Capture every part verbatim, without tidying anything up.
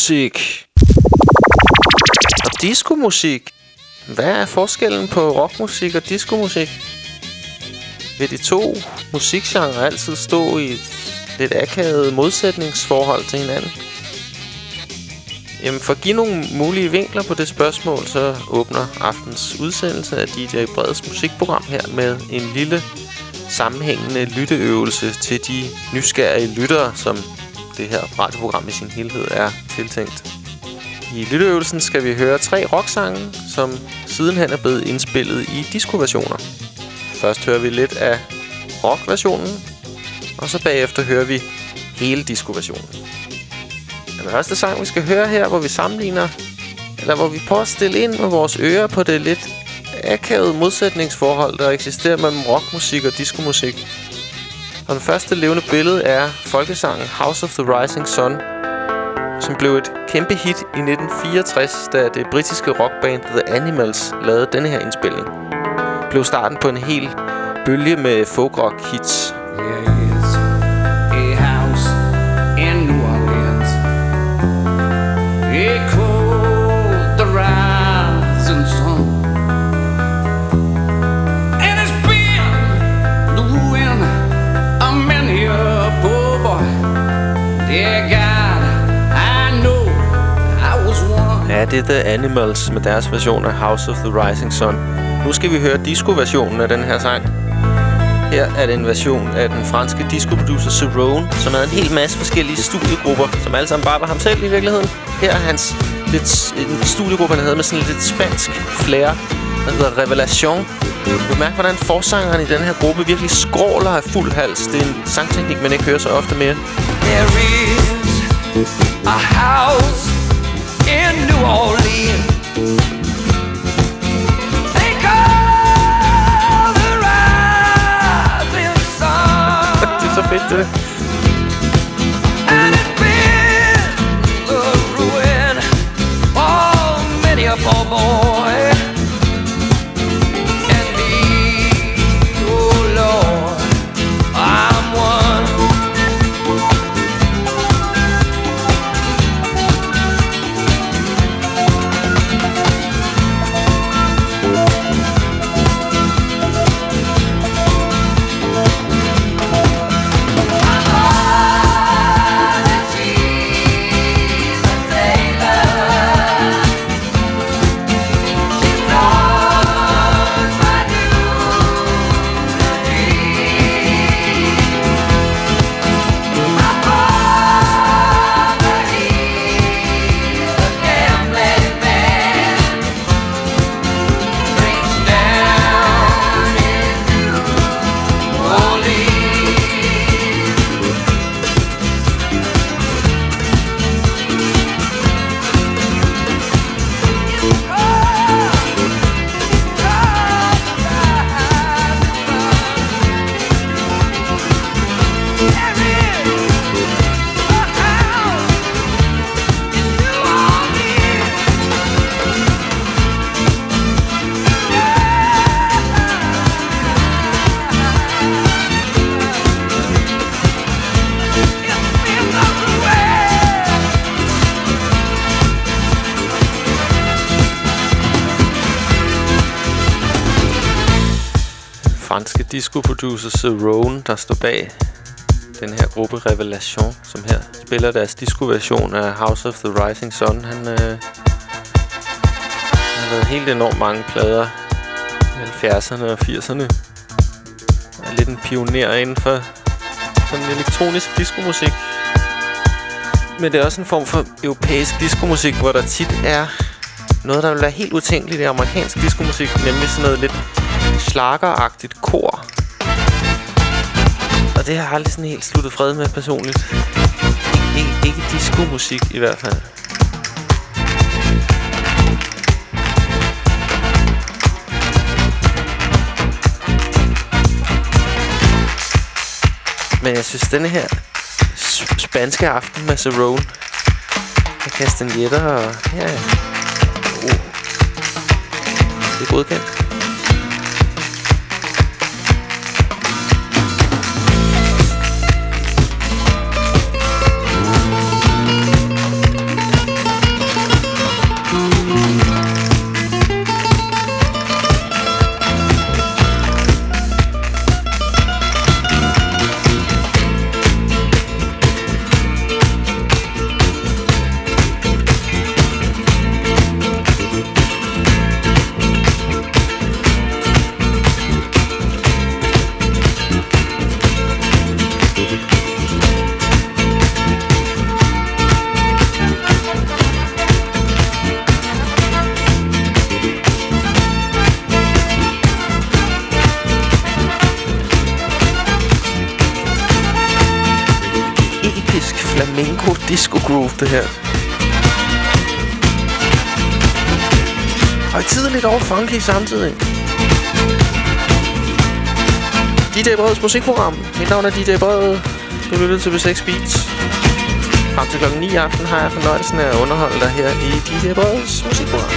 rockmusik og diskomusik. Hvad er forskellen på rockmusik og diskomusik? Vil de to musikgenrer altid stå i et lidt akavet modsætningsforhold til hinanden? Jamen, for at give nogle mulige vinkler på det spørgsmål, så åbner aftens udsendelse af D J Breds musikprogram her med en lille sammenhængende lytteøvelse til de nysgerrige lyttere, som det her radioprogram i sin helhed er tiltænkt. I lytteøvelsen skal vi høre tre rocksange, som sidenhen er blevet indspillet i disco-versioner. Først hører vi lidt af rock-versionen, og så bagefter hører vi hele disco-versionen. Den første sang, vi skal høre her, hvor vi sammenligner, eller hvor vi prøver at stille ind med vores ører på det lidt akavede modsætningsforhold, der eksisterer mellem rockmusik og diskomusik. Og den første levende billede er folkesangen House of the Rising Sun, som blev et kæmpe hit i nitten fireogtres, da det britiske rockband The Animals lavede denne her indspilning. Det blev starten på en hel bølge med folk-rock-hits. There is a house in New Orleans. It called the Rising Sun. And it's been the ruin of many a poor boy. Dear God, I know I was one. Ja, det er The Animals med deres version af House of the Rising Sun. Nu skal vi høre disco-versionen af den her sang. Her er det en version af den franske disco-producer Cerrone, som havde en hel masse forskellige studiegrupper, som alle sammen bare var ham selv i virkeligheden. Her er hans lidt, en studiegruppe, han havde med sådan lidt spansk flair, der hedder Revelation. Du kan mærke, hvordan forsangeren i den her gruppe virkelig skråler af fuld hals. Det er en sangteknik, man ikke hører så ofte mere. There is a house in New Orleans. They call the Rising Sun. Det er så fedt, det. And it's been the ruin of many a poor boy. And me, oh Lord, I'm one. Franske disco-producer Cerrone, der står bag den her gruppe Revelation, som her spiller deres disco-version af House of the Rising Sun. Han, øh, han har lavet helt enormt mange plader i halvfjerdserne og firserne. Han er lidt en pioner inden for sådan elektronisk diskomusik. Men det er også en form for europæisk diskomusik, hvor der tit er noget, der vil være helt utænkeligt i amerikansk diskomusik, nemlig sådan noget lidt schlageragtigt kor. Og det har jeg aldrig sådan helt sluttet fred med personligt. Ik- ikke, ikke disco-musik i hvert fald. Men jeg synes, denne her spanske aften med Cerrone og kastanjetter og... Ja, ja. Oh. Det er godkendt. disco groove, det her. Højtideligt og funky samtidig. D J Breds musikprogram. Mit navn er D J Bred. Du lytter til B seks Beats. Frem til klokken ni i aften har jeg fornøjelsen af at underholde dig her i D J Breds musikprogram.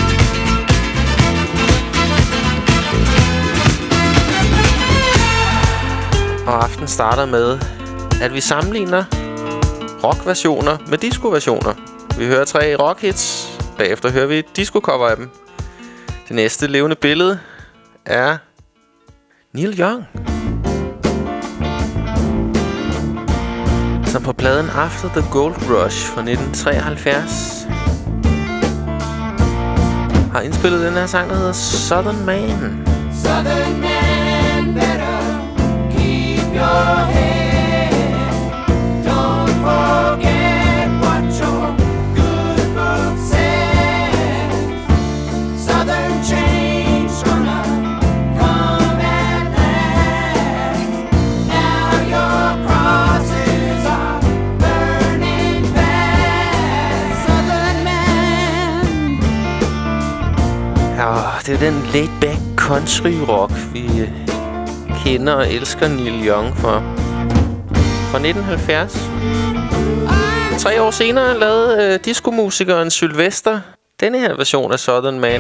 Og aften starter med, at vi sammenligner rockversioner med disco-versioner. Vi hører tre rockhits. Bagefter hører vi et disco-cover af dem. Det næste levende billede er Neil Young, som på pladen After the Gold Rush fra nitten treoghalvfjerds har indspillet den her sang, der hedder Southern Man. Southern man, better keep your head. Don't forget what your good book says. Southern change gonna come at last. Now your crosses are burning fast. Southern man. Ja, det er den laid-back country rock, vi øh, kender og elsker Neil Young for. Fra nitten halvfjerds. Tre år senere lavede øh, diskomusikeren Sylvester denne her version af Southern Man.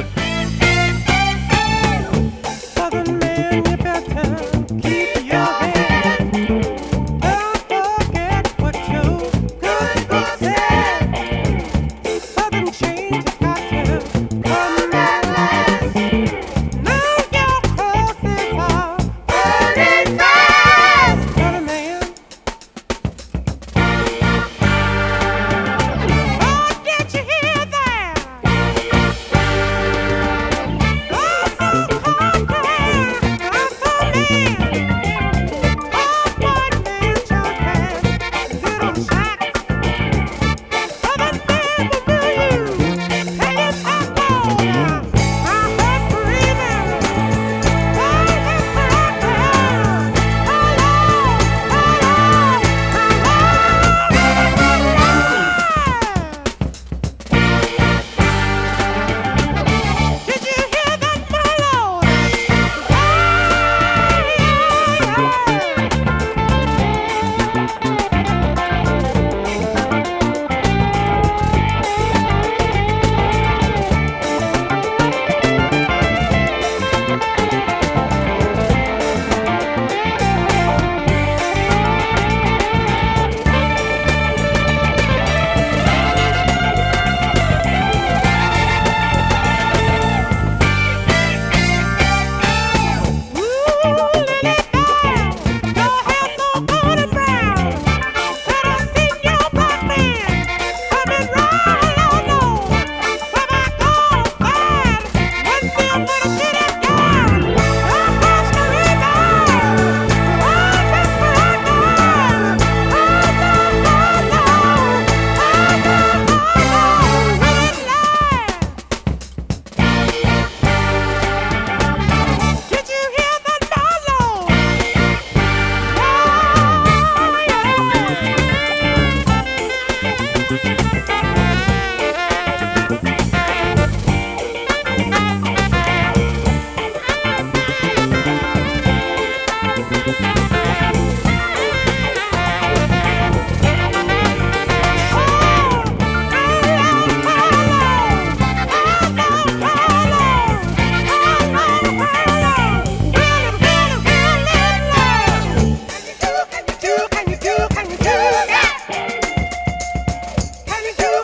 Can you do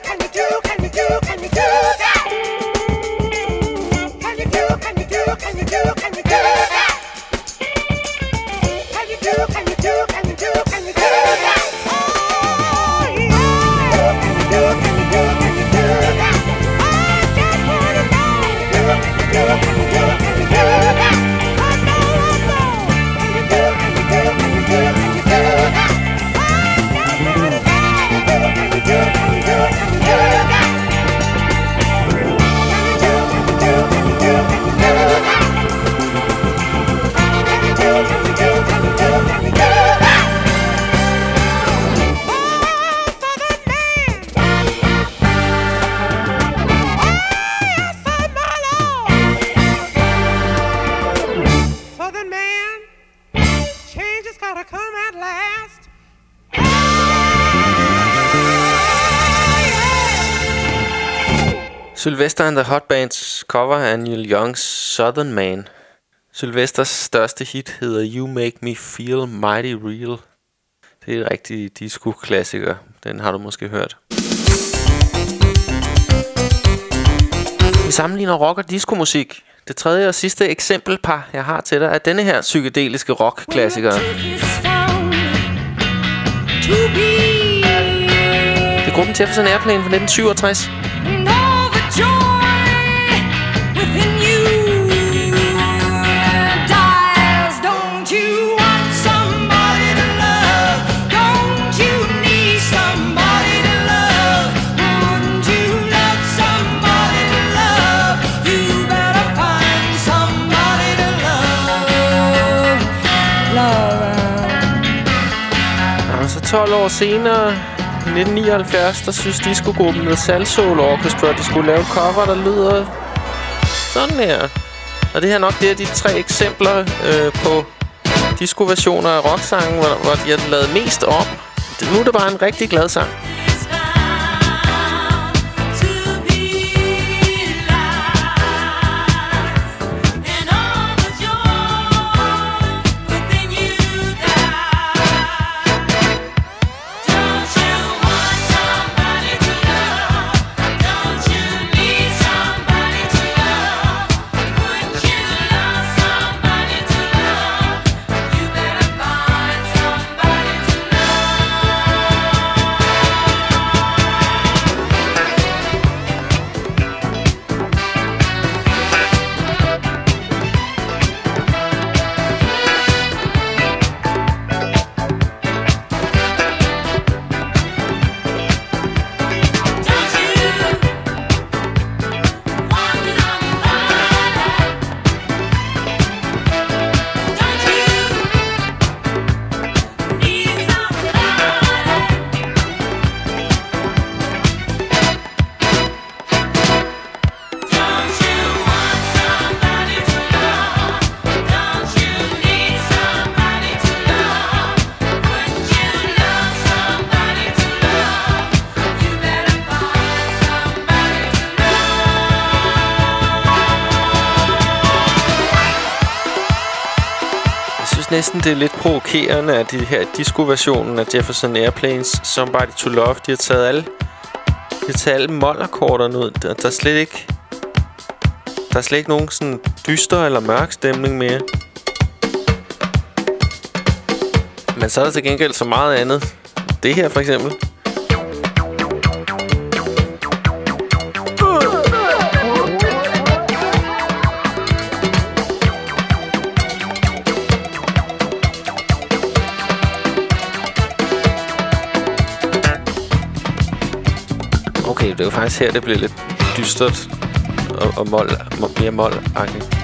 Sylvester and the Hot Bands cover af Neil Youngs Southern Man. Sylvesters største hit hedder You Make Me Feel Mighty Real. Det er et rigtig disco-klassiker. Den har du måske hørt. Vi sammenligner rock og disco-musik. Det tredje og sidste eksempelpar, jeg har til dig, er denne her psykedeliske rock-klassiker. Det er gruppen Jefferson Airplane fra nitten syvogtres. tolv år senere, i nitten nioghalvfjerds, der synes discogruppen The Salsoul Orchestra, de skulle lave cover, der lyder sådan her. Og det her nok det er de tre eksempler øh, på disco-versioner af rocksangen, hvor, hvor de har lavet mest om. Nu er det bare en rigtig glad sang. Næsten det er lidt provokerende, at de her disco-versionen af Jefferson Airplanes Somebody to Love, de har taget alle, de har taget alle mol-akkorderne ud. Der, der er slet ikke, der er slet ikke nogen sådan dyster eller mørk stemning mere. Men så er der til gengæld så meget andet. Det her for eksempel. Okay, det er jo faktisk her, det bliver lidt dystert og, og mål, mere mål-agtigt.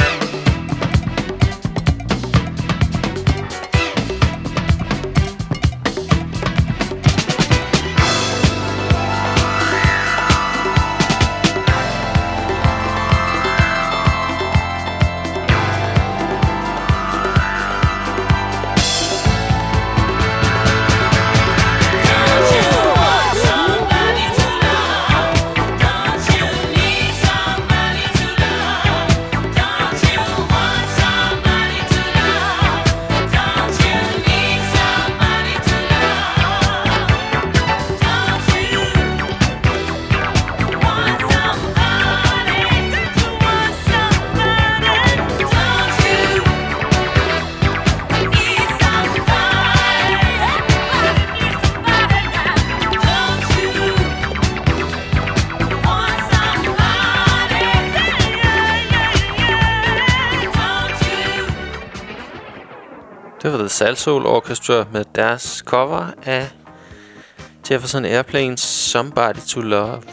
Det var The Salsoul Orchestra med deres cover af Jefferson Airplanes Somebody to Love.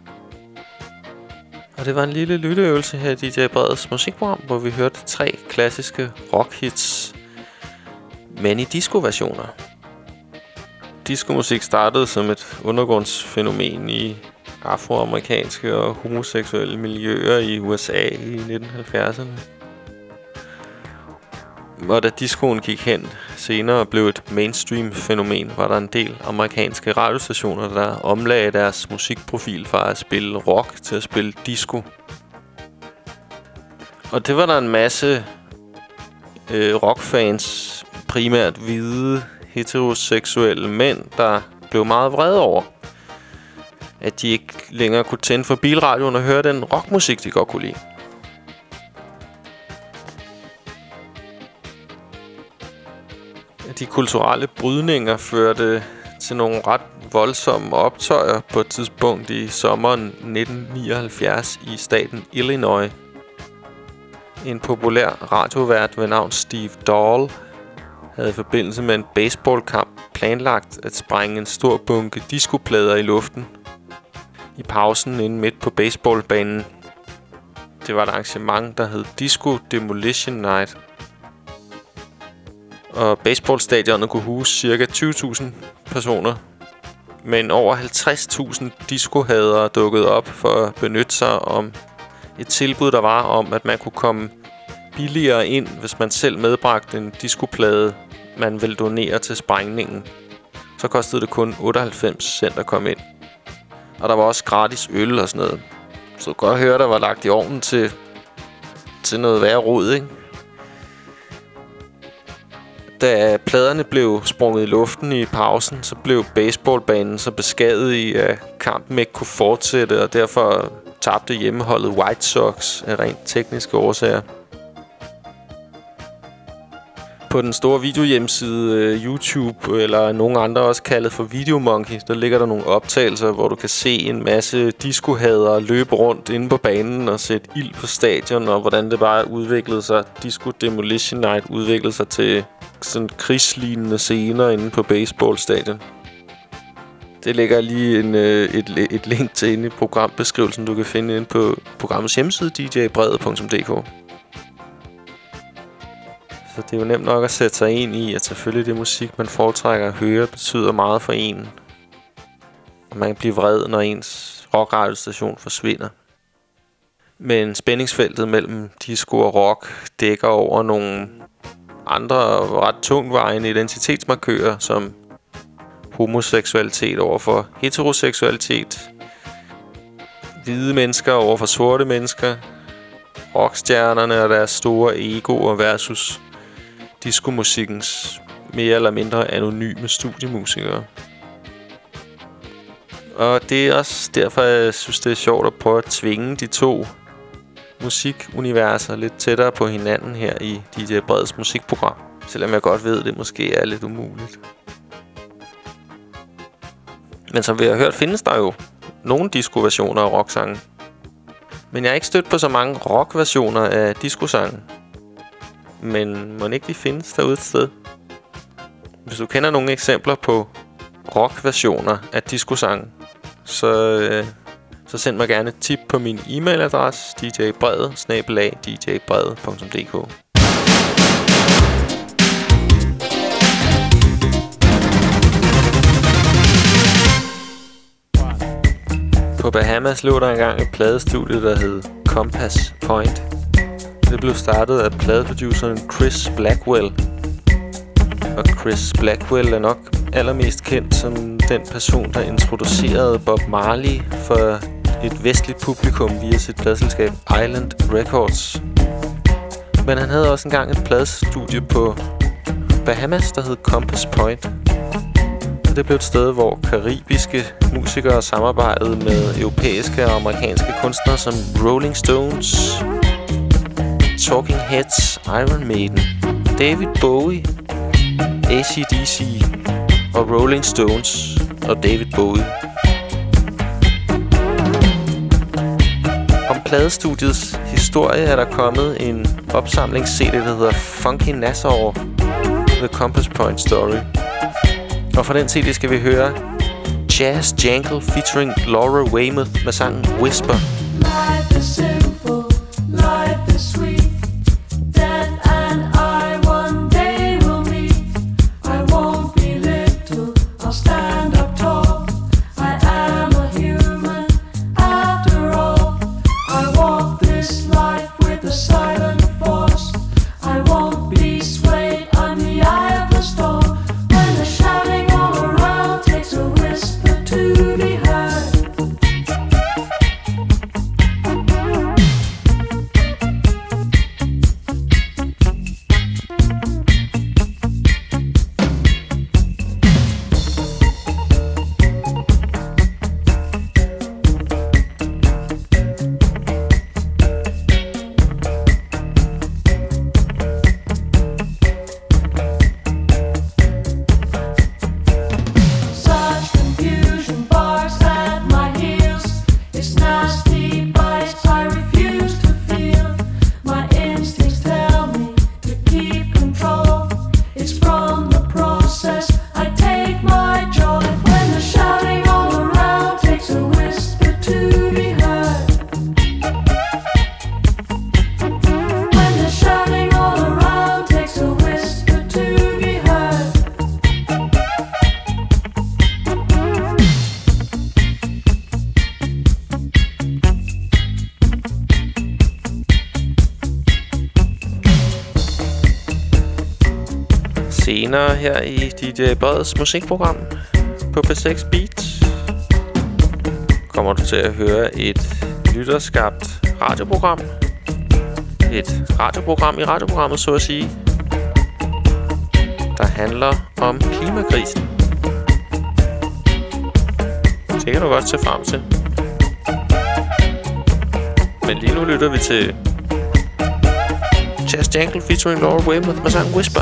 Og det var en lille lytteøvelse her i D J Breds musikprogram, hvor vi hørte tre klassiske rockhits, men i disco-versioner. Disco-musik startede som et undergrundsfænomen i afroamerikanske og homoseksuelle miljøer i U S A i nitten halvfjerdserne. Og da discoen gik hen, senere blev et mainstream-fænomen, var der en del amerikanske radiostationer, der omlagde deres musikprofil fra at spille rock til at spille disco. Og det var der en masse øh, rockfans, primært hvide, heteroseksuelle mænd, der blev meget vrede over, at de ikke længere kunne tænde for bilradioen og høre den rockmusik, de godt kunne lide. De kulturelle brydninger førte til nogle ret voldsomme optøjer på et tidspunkt i sommeren nitten nioghalvfjerds i staten Illinois. En populær radiovært ved navn Steve Dahl havde i forbindelse med en baseballkamp planlagt at sprænge en stor bunke discoplader i luften i pausen inde midt på baseballbanen. Det var et arrangement, der hed Disco Demolition Night. Og baseballstadionet kunne huse cirka tyve tusind personer. Men over halvtreds tusind disco-hadere dukkede op for at benytte sig om et tilbud, der var om, at man kunne komme billigere ind, hvis man selv medbragte en discoplade, man ville donere til sprængningen. Så kostede det kun otteoghalvfems cent at komme ind. Og der var også gratis øl og sådan noget. Så du kan godt høre, der var lagt i ovnen til, til noget værre rod, ikke? Da pladerne blev sprunget i luften i pausen, så blev baseballbanen så beskadiget i, at kampen ikke kunne fortsætte, og derfor tabte hjemmeholdet White Sox af rent tekniske årsager. På den store videohjemmeside uh, YouTube, eller nogen andre også kaldet for Videomonkey, der ligger der nogle optagelser, hvor du kan se en masse disco-hadere løbe rundt inde på banen og sætte ild på stadion, og hvordan det bare udviklede sig. Disco Demolition Night udviklede sig til sådan krigslignende scener inde på baseballstadion. Det ligger lige en, øh, et, et link til inde i programbeskrivelsen, du kan finde inde på programmets hjemmeside d j brede punktum d k. Så det er jo nemt nok at sætte sig ind i, at selvfølgelig det musik, man foretrækker at høre, betyder meget for en. Og man kan blive vred, når ens rockradiostation forsvinder. Men spændingsfeltet mellem disco og rock dækker over nogle andre ret tungtvejende identitetsmarkører, som homoseksualitet overfor heteroseksualitet, hvide mennesker overfor sorte mennesker, rockstjernerne og deres store egoer versus diskomusikkens mere eller mindre anonyme studiemusikere. Og det er også derfor, jeg synes, det er sjovt at prøve at tvinge de to musikuniverser lidt tættere på hinanden her i D J Breds musikprogram. Selvom jeg godt ved, at det måske er lidt umuligt. Men som vi har hørt, findes der jo nogle disco-versioner af rocksange. Men jeg har ikke stødt på så mange rock-versioner af disco-sange. Men må ikke de findes derude et sted? Hvis du kender nogle eksempler på rock-versioner af disco-sange, så, øh, så send mig gerne et tip på min e-mailadresse d j brede bindestreg d j brede punktum d k. På Bahamas lå der engang et pladestudie, der hed Compass Point. Det blev startet af pladeproduceren Chris Blackwell. Og Chris Blackwell er nok allermest kendt som den person, der introducerede Bob Marley for et vestligt publikum via sit pladeselskab Island Records. Men han havde også engang et pladestudie på Bahamas, der hed Compass Point. Og det blev et sted, hvor karibiske musikere samarbejdede med europæiske og amerikanske kunstnere som Rolling Stones, Talking Heads, Iron Maiden, David Bowie, A C D C og Rolling Stones og David Bowie. Om pladestudiets historie er der kommet en opsamlings-C D, der hedder Funky Nassau, The Compass Point Story. Og fra den C D skal vi høre Jazz Jangle featuring Laura Weymouth med sangen Whisper. Life is simple, life is sweet. Dan and I one day will meet. I won't be little, I'll stand up tall. I am a human after all. I walk this life with a silent force. I won't be swayed on the eye of the storm. Senere her i D J Breds musikprogram på P seks Beats kommer du til at høre et lytterskabt radioprogram. Et radioprogram i radioprogrammet, så at sige, der handler om klimakrisen. Det kan du godt se frem til. Men lige nu lytter vi til Chas Jankel featuring Laura Weymouth med sangen Whisper.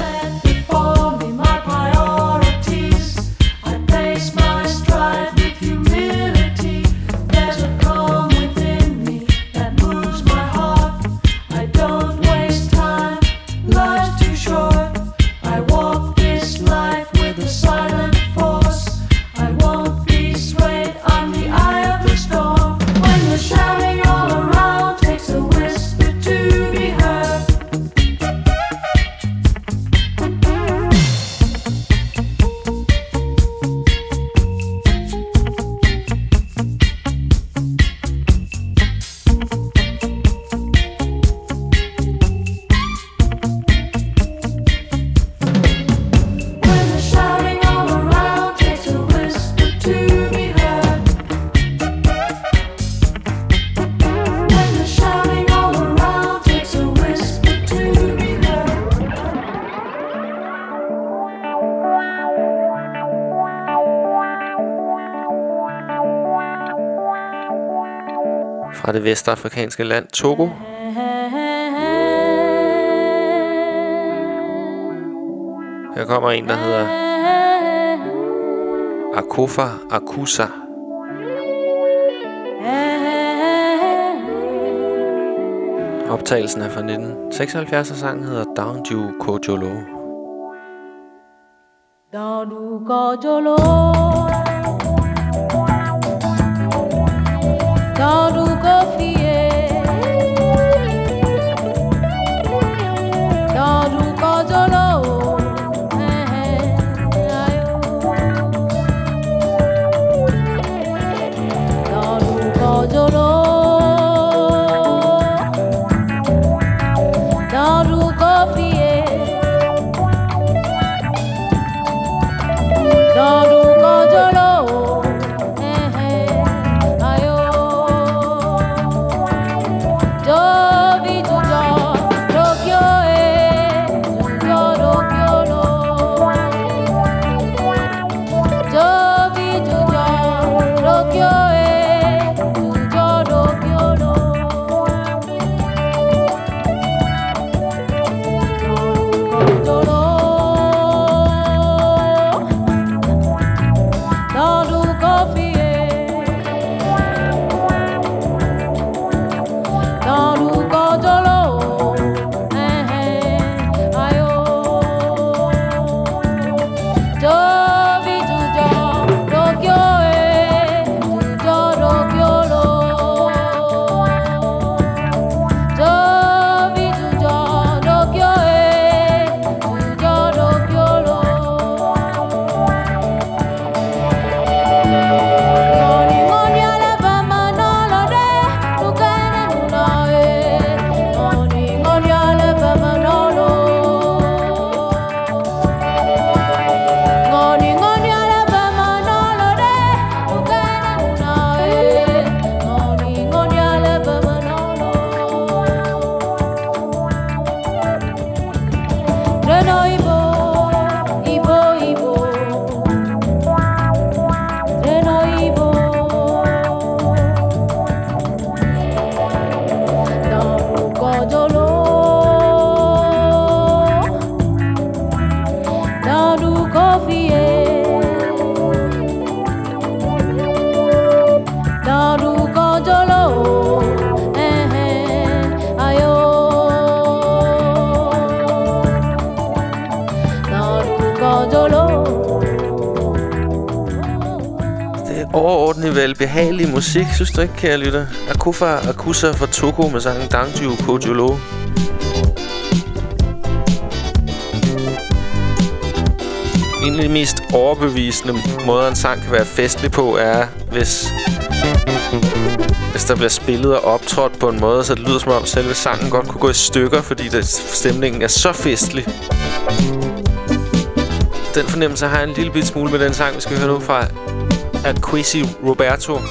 Fra det vestafrikanske land Togo. Her kommer en, der hedder Akofa Akusa. Optagelsen er fra nitten seksoghalvfjerds, og sangen hedder Danju Kojolo. Danju Kojolo, Danju Kofie, Danju Kojolo, Danju Kojolo, Danju Kofie, Danju Kojolo, ayo. Jovi Jujo, Tokyo e, Jujo Tokyo no. Jovi Jujo, Tokyo e, Jujo Tokyo no. Kojolo, Danju Kofie, Danju Kojolo, eh eh, ayo. Jovi Jujo, Tokyo e, Jujo Tokyo no. Jovi Jujo, Tokyo e, Jujo Tokyo no. Ngoni ngoni alaba manolode, nukene nunae. Ngoni ngoni alaba manolo. Ngoni ngoni alaba manolode, nukene nunae. Ngoni ngoni alaba manolo. Reno ibo, ibo ibo. Reno ibo, Danju Kojolo, Danju Kofie, Danju Kojolo, eh eh, ayo. Danju Kojolo. Det er overordentlig vel behagelig musik, synes du ikke, kære lytter? Akofa Akusa fra Togo med sangen Danju Kojolo. En af de mest overbevisende måder, en sang kan være festlig på, er, hvis, hvis der bliver spillet og optrådt på en måde, så det lyder som om selve sangen godt kunne gå i stykker, fordi det, stemningen er så festlig. Den fornemmelse har jeg en lille bit smule med den sang, vi skal høre nu fra Acquisi Roberto.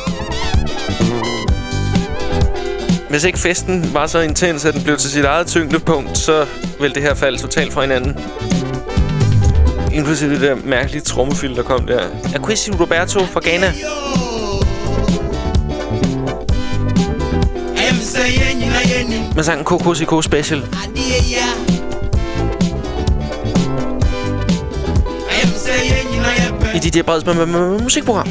Hvis ikke festen var så intens, at den blev til sit eget tyngdepunkt, så ville det her falde totalt fra hinanden. Inklusive det der mærkelige trommefyld, der kom der. Acquisi Roberto fra Ghana. Med sangen K K C K Special. I D J Bredsman med musikprogram.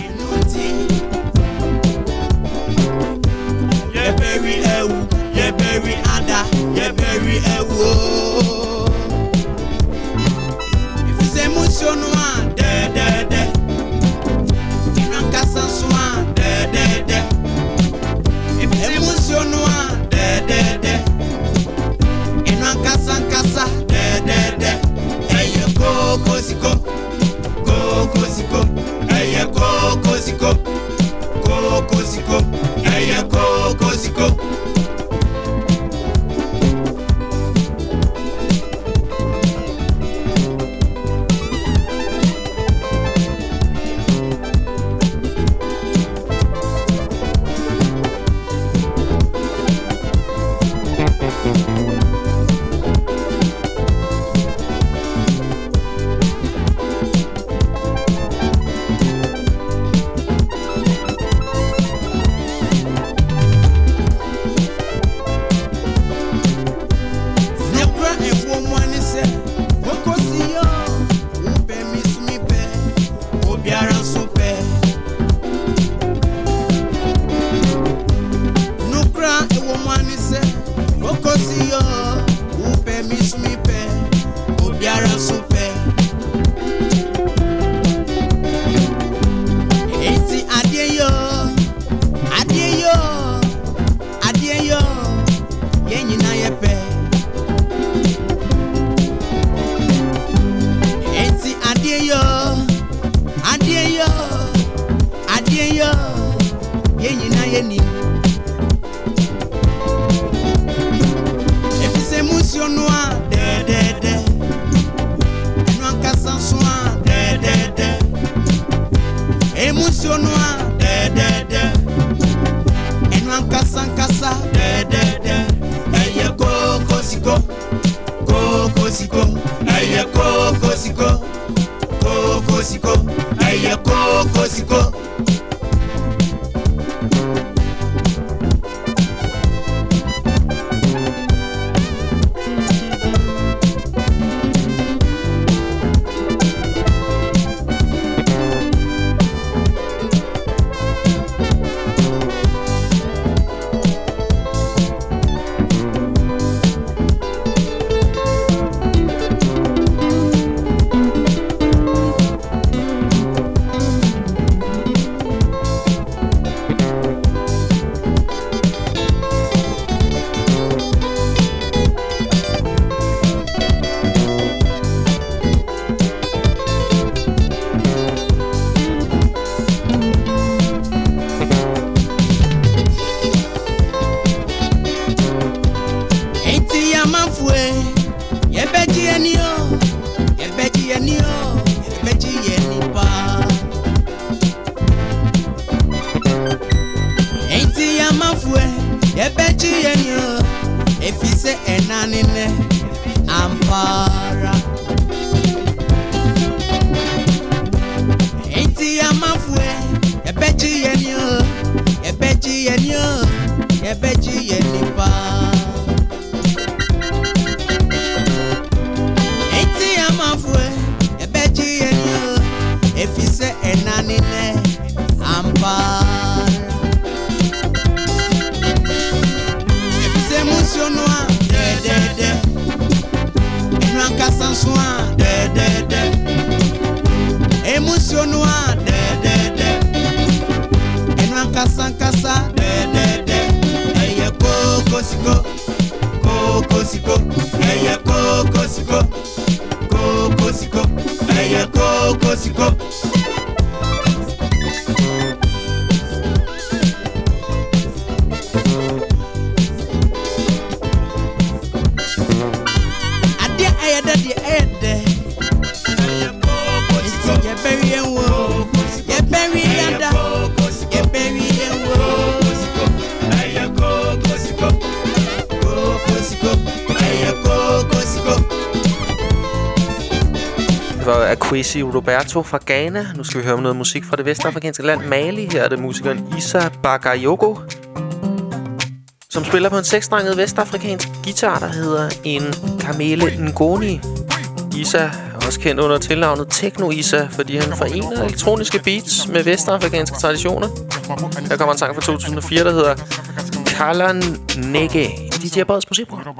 Kwesi Roberto fra Ghana. Nu skal vi høre om noget musik fra det vestafrikanske land Mali. Her er det musikeren Issa Bakayoko, som spiller på en seksstrenget vestafrikansk guitar, der hedder en Kamele Ngoni. Issa er også kendt under tilnavnet Techno Issa, fordi han forener elektroniske beats med vestafrikanske traditioner. Her kommer en sang fra to tusind og fire, der hedder Kala Nege. D J Breds musikprogram.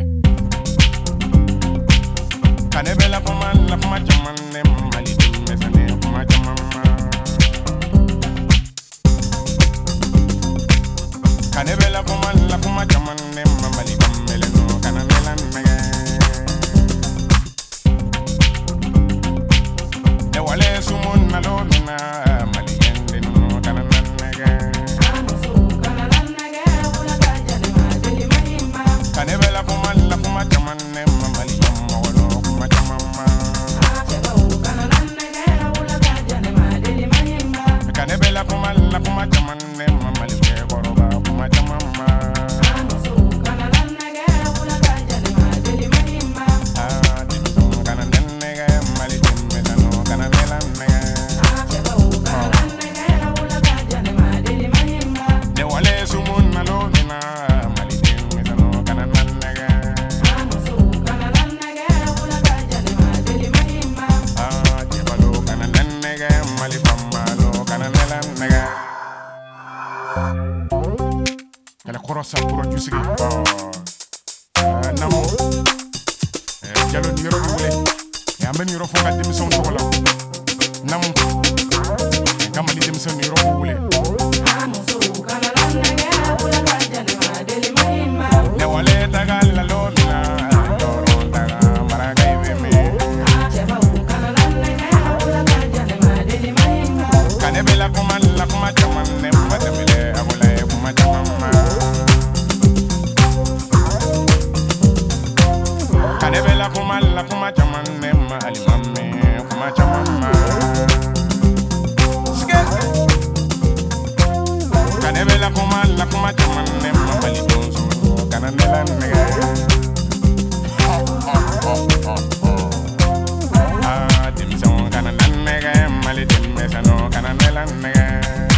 Kanebela kuman la kuma jaman ne mali mesane kuma jaman Kanebela kuman la kuma jaman ne mali kamele no kanamela mege De wale sumun na lo mina mali yende no kanamela mege Kanebela kuman la kuma jaman ne mali Kanebela kuma la kuma jaman ne mamali ke koroba kuma jaman ma Ah dito kana nenne ga mali temme tano kana mela nega Ne wale sumun malo mina mali temme tano kana nennega Ah jebalo kana nennega mali famalo Kala korosa produce gi namo jalo numéro bi wule ya men numéro fo ngal démission to wala namo kama ni démission numéro bi wule ne wale tagal la lo mina doro taga maraga ibeme Kanebela kuma la kuma jaman ne matemele abula kuma jaman Kanebela kuma la kuma jaman ne ma alimamme kuma jaman Kanebela kuma la kuma jaman ne ma malidonso kananela nega Ah dimson kananela nega malidime sano kananela nega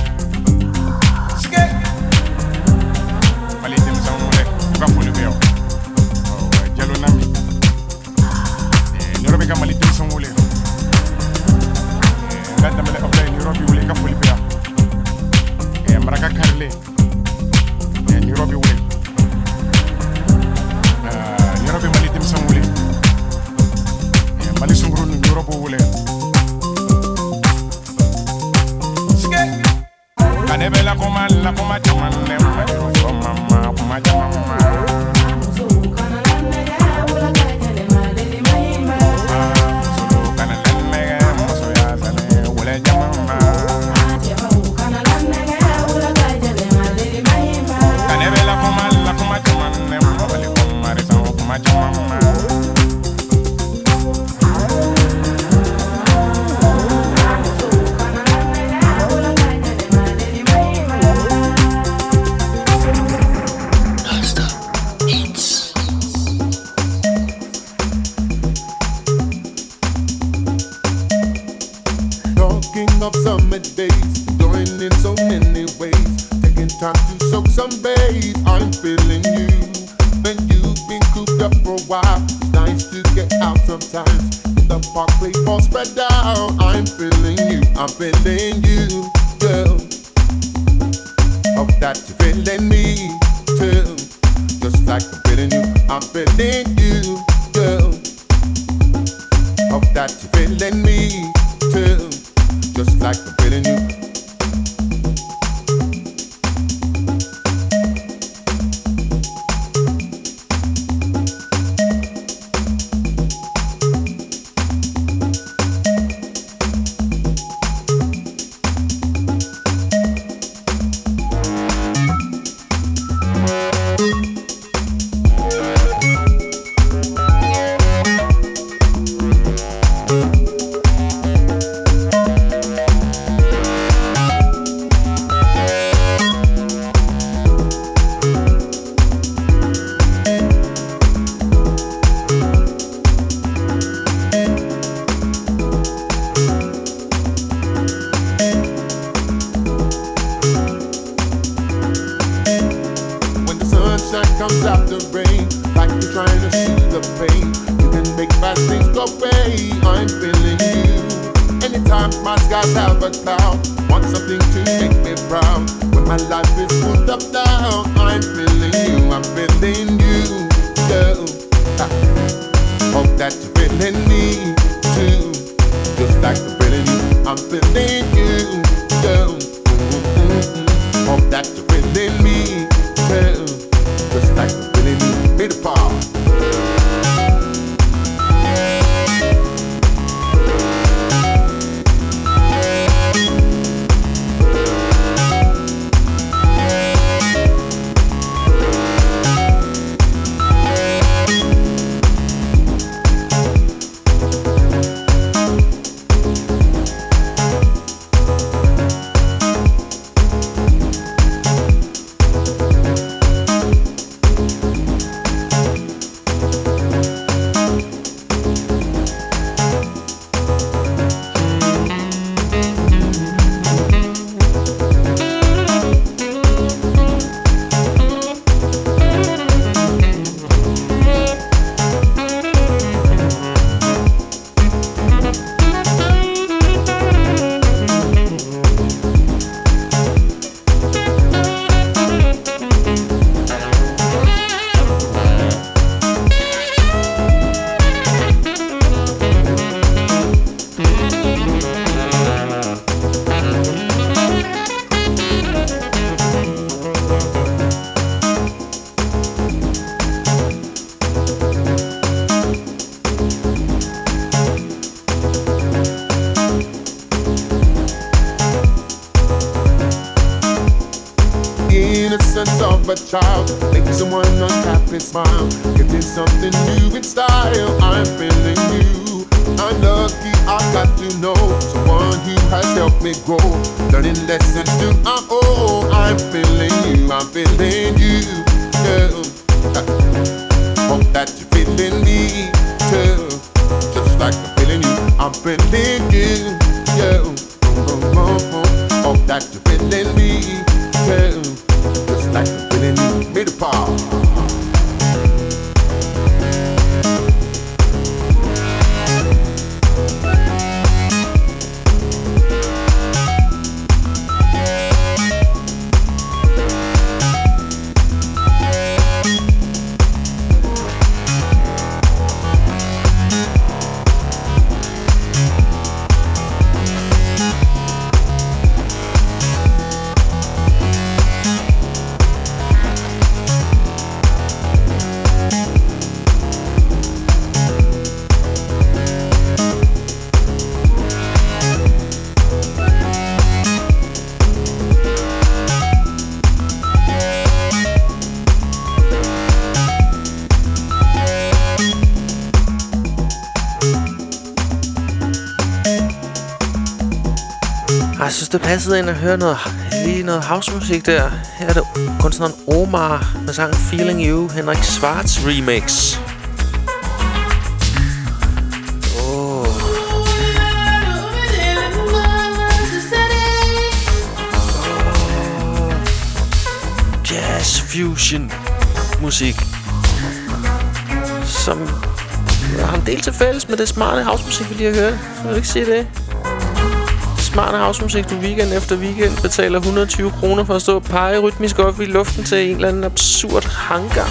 Malidimson le ba fulu beo Jalo nami Nairobi ka malidimson wule Ganda mele opla Nairobi wule ka fulu beo Maraka Karle Nairobi wule Nairobi malidimson wule Mali sunguru Nairobi wule Kanebela kuma la kuma jaman ne mama kuma jaman Kanebela kuma la kuma jaman ne kuma jaman Of summer days, going in so many ways, taking time to soak some bass. I'm feeling you, when you've been cooped up for a while. It's nice to get out sometimes. The park play ball spread out. I'm feeling you, I'm feeling you, girl. Hope that you're feeling me too, just like I'm feeling you. I'm feeling you, girl. Hope that you're feeling me too, just like I'm feeling you. sunshine comes after rain, like you're trying to soothe the pain. You can make bad things go away. I'm feeling you. Anytime my skies have a cloud, want something to make me proud. When my life is put up down, I'm feeling you. I'm feeling you. Girl. Hope that you're feeling me too. Just like I'm feeling you, I'm feeling you, girl. Mm-hmm. Hope that you're feeling me, girl. Just like I'm feeling you, made a part. innocence of a child, making someone unhappy smile, getting something new in style. I'm feeling you. I'm lucky I got to know someone who has helped me grow, learning lessons to my own. I'm feeling you. I'm feeling you, girl. Hope that you're feeling me too, just like I'm feeling you. I'm feeling you, yeah. Hope that you're feeling me too, just like I'm feeling you. Made a part. Jeg synes, det passede ind at høre noget, lige noget housemusik der. Her er det kunstneren Omar med sangen Feeling You, Henrik Schwarz remix. Oh. Oh. Jazz fusion musik, som har en del til fælles med det smarte housemusik, vi lige har hørt. Vil du ikke sige det? Smarte housemusik, du weekend efter weekend betaler et hundrede og tyve kroner for at stå og pege rytmisk op i luften til en eller anden absurd hangar.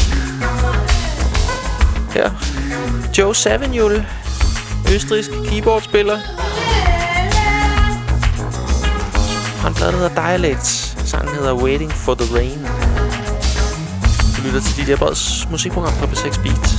Her, Joe Zawinul, østrigsk keyboardspiller. Han plade, der hedder Dialect. Sangen hedder Waiting for the Rain. Du lytter til D J Breds musikprogram på B seks Beat.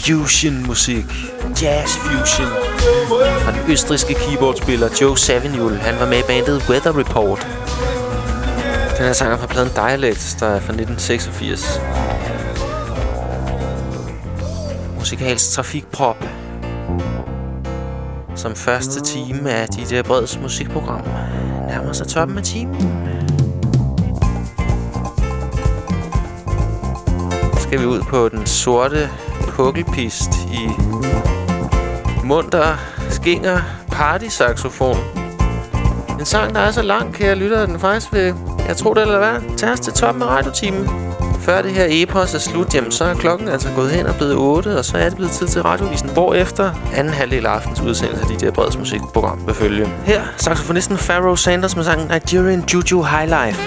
fusion-musik. Jazz-fusion. Og den østrigske keyboardspiller Joe Zawinul, han var med i bandet Weather Report. Den her sang er fra pladen Dialect, der er fra nitten seksogfirs. Musikalsk trafikprop. Som første time af D J Breds musikprogram nærmer sig toppen af timen. Skal vi ud på den sorte pukkelpist i munter, skinger, party-saxofon. En sang, der er så lang, kære lytter, den faktisk vil, jeg tror det eller hvad, tage os til toppen af radiotimen. Før det her epos er slut, jamen, så er klokken altså gået hen og blevet otte, og så er det blevet tid til radiovisen, hvorefter anden halvdel af aftens udsendelse af D J Breds musikprogram vil følge. Her, saxofonisten Pharoah Sanders med sangen Nigerian Juju High Life.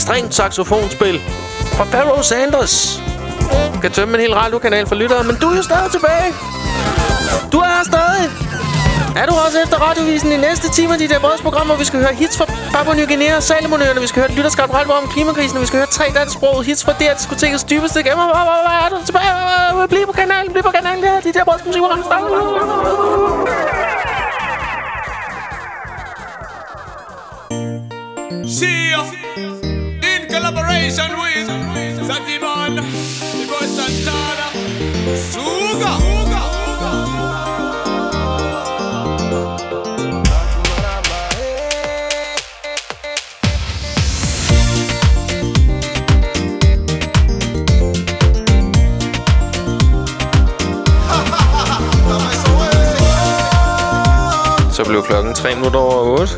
ekstremt saxofonspil fra Pharoah Sanders. Kan tømme en hel radiokanal for lyttere, men du er jo stadig tilbage. Du er her stadig. Er du også efter radiovisen i næste time af de der brødsprogram, hvor vi skal høre hits fra Papua Ny Guinea og Salomonøerne, vi skal høre et lytterskabt radio om klimakrisen, og vi skal høre tre dansksprogede hits fra D R-diskotekets dybeste gemmer. Hvad er du tilbage? Bliv på kanalen, bliv på kanalen. Ja, de der brødsmusikprogram starter. See you in collaboration with Satiman, the boy Santana, Suga. Så blev klokken tre minutter over otte.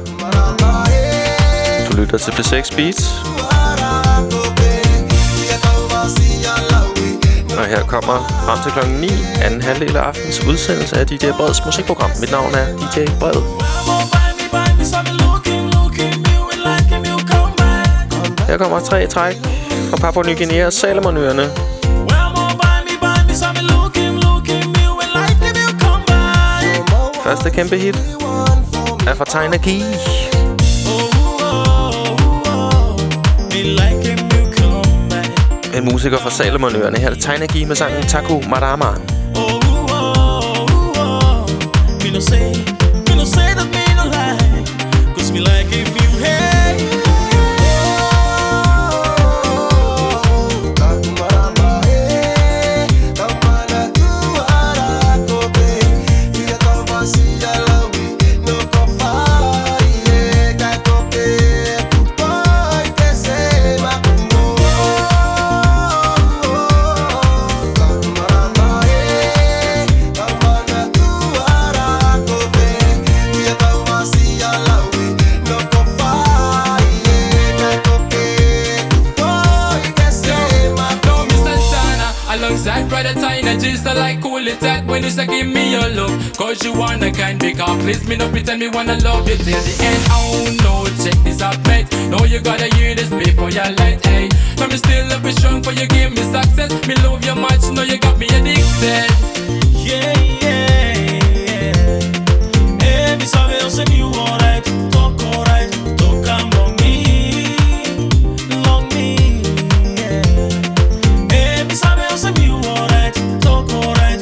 Du lytter til P seks Beats. Og her kommer frem til klokken ni anden halvdel af aftens udsendelse af D J Breds musikprogram. Mit navn er D J Bred. Her kommer tre træk fra Papua Ny Guinea og Salomonøerne. Første kæmpe hit er fra Taina Key. En musiker fra Salomonøerne. Her er det Taina Key med sangen Taku Marama. When you say give me your love, cause you wanna kind because please me no pretend me wanna love you till the end. Oh no, check this out, mate. No, you gotta hear this before you're late, hey. So me still up and strong for you give me success. Me love you much, no you got me addicted. Yeah, yeah, yeah. Hey, me sabe eu sei you alright, talk alright, talk among me, long me, yeah. Hey, me sabe eu sei you alright, talk alright.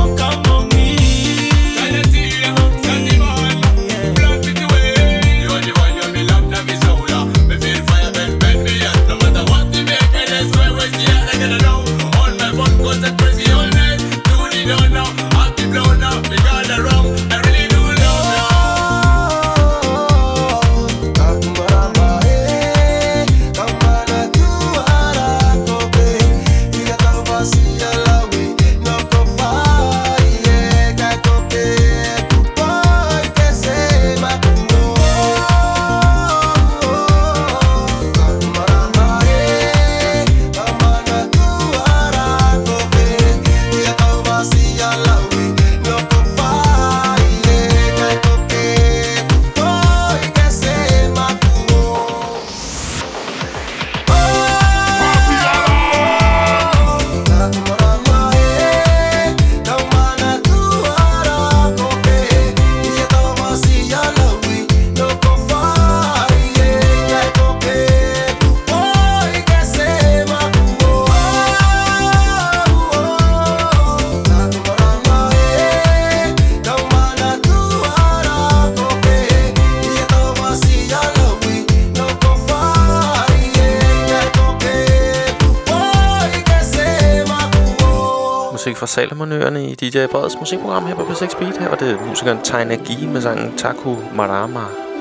Fra Salomonøerne i D J Breds musikprogram her på P seks Beat. Her var det musikeren Taina Key med sangen Taku Marama.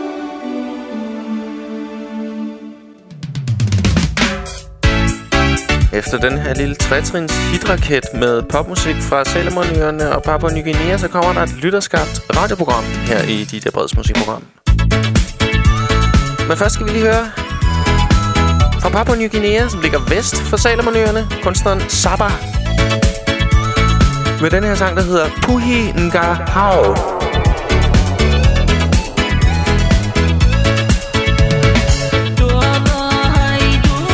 Efter den her lille tretrins hitraket med popmusik fra Salomonøerne og Papua Ny Guinea, så kommer der et lytterskabt radioprogram her i D J Breds musikprogram. Men først skal vi lige høre fra Papua Ny Guinea, som ligger vest for Salomonøerne, kunstneren Saba. Med den her sang, der hedder Puhi Nga Hao. Dua hai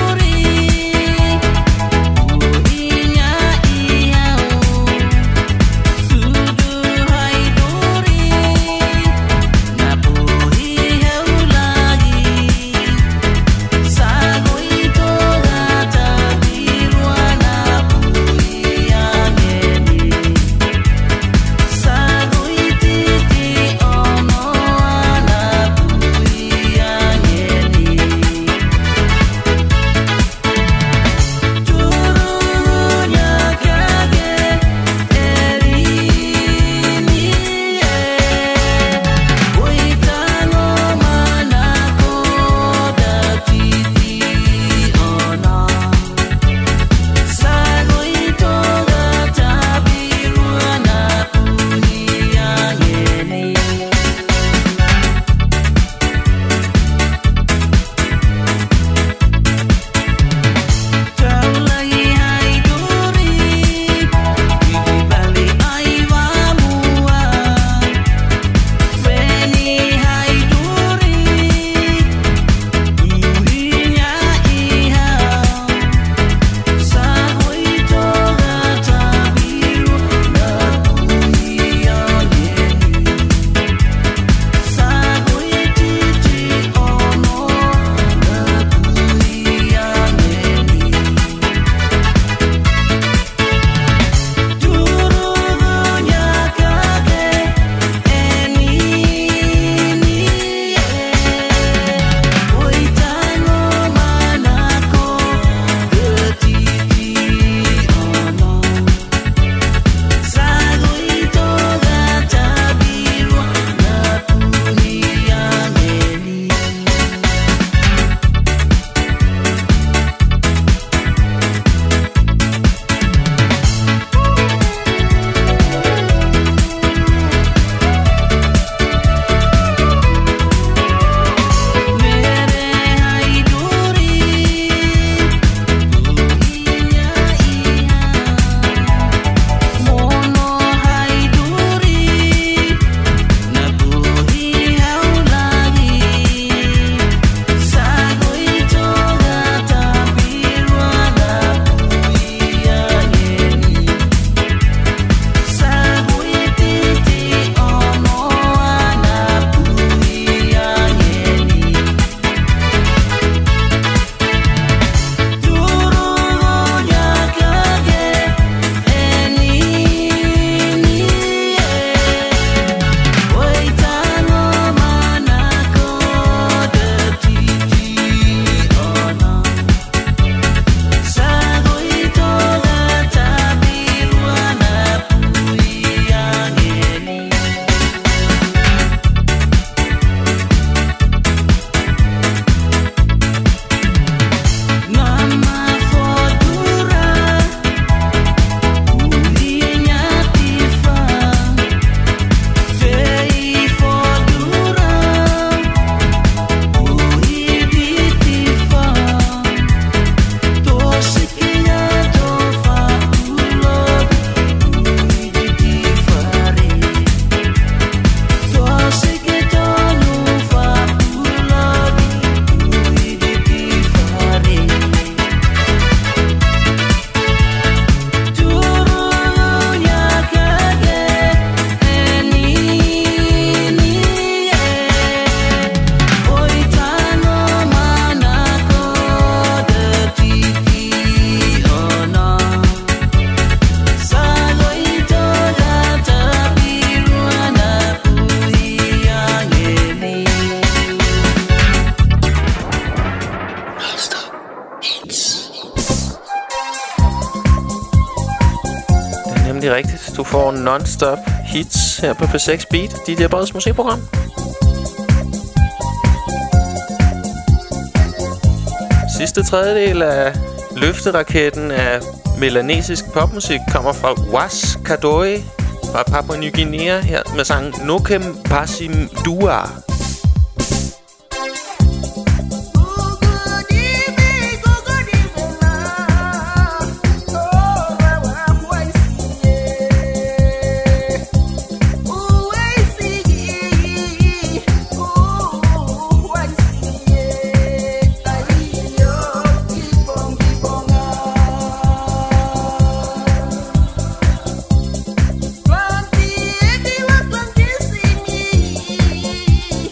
fuldstændig rigtigt. Du får non-stop hits her på P seks Beat, D J Breds musikprogram. Sidste tredjedel af løfteraketten af melanesisk popmusik kommer fra Was Kadoi fra Papua Ny Guinea her med sangen Nokem Pasim Dua. Planti,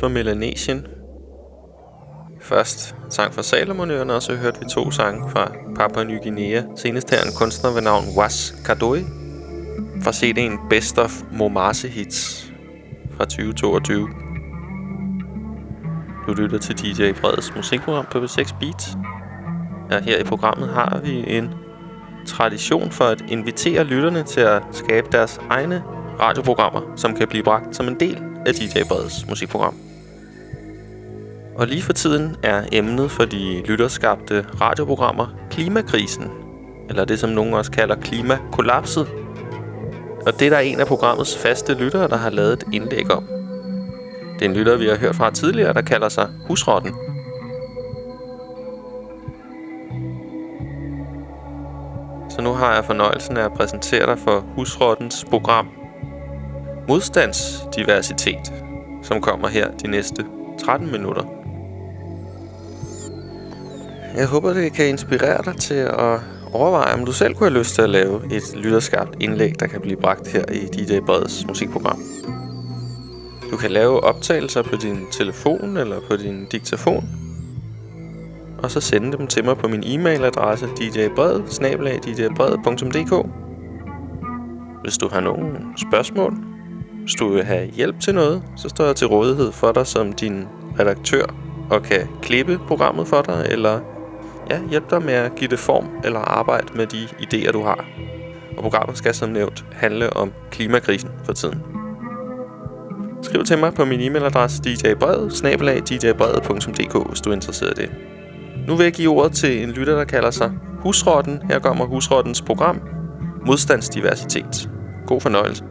for Melanesien. Først sang fra Salomonøerne, og så hørte vi to sange fra Papua Ny Guinea. Senest her en kunstner ved navn Was Kadoi fra C D'en Best of Momase Hits fra tyve toogtyve. Du lytter til D J Breds musikprogram på P seks Beat. Ja, her i programmet har vi en tradition for at invitere lytterne til at skabe deres egne radioprogrammer, som kan blive bragt som en del af D J Breds musikprogram. Og lige for tiden er emnet for de lytterskabte radioprogrammer klimakrisen, eller det som nogen også kalder klimakollapset. Og det er der en af programmets faste lyttere, der har lavet et indlæg om. Det er en lytter, vi har hørt fra tidligere, der kalder sig Husrotten. Så nu har jeg fornøjelsen af at præsentere dig for Husrottens program Modstandsdiversitet, som kommer her de næste tretten minutter. Jeg håber, det kan inspirere dig til at overveje, om du selv kunne have lyst til at lave et lytterskabt indlæg, der kan blive bragt her i D J Breds musikprogram. Du kan lave optagelser på din telefon eller på din diktafon, og så sende dem til mig på min e-mailadresse d j bred bindestreg d j bred punktum d k. Hvis du har nogle spørgsmål, hvis du vil have hjælp til noget, så står jeg til rådighed for dig som din redaktør og kan klippe programmet for dig, eller ja, hjælpe dig med at give det form eller arbejde med de idéer, du har. Og programmet skal som nævnt handle om klimakrisen for tiden. Skriv til mig på min e-mailadresse d j bred bindestreg d j bred punktum d k, hvis du er interesseret i det. Nu vil jeg give ordet til en lytter, der kalder sig Husrotten. Her kommer Husrottens program Modstandsdiversitet. God fornøjelse.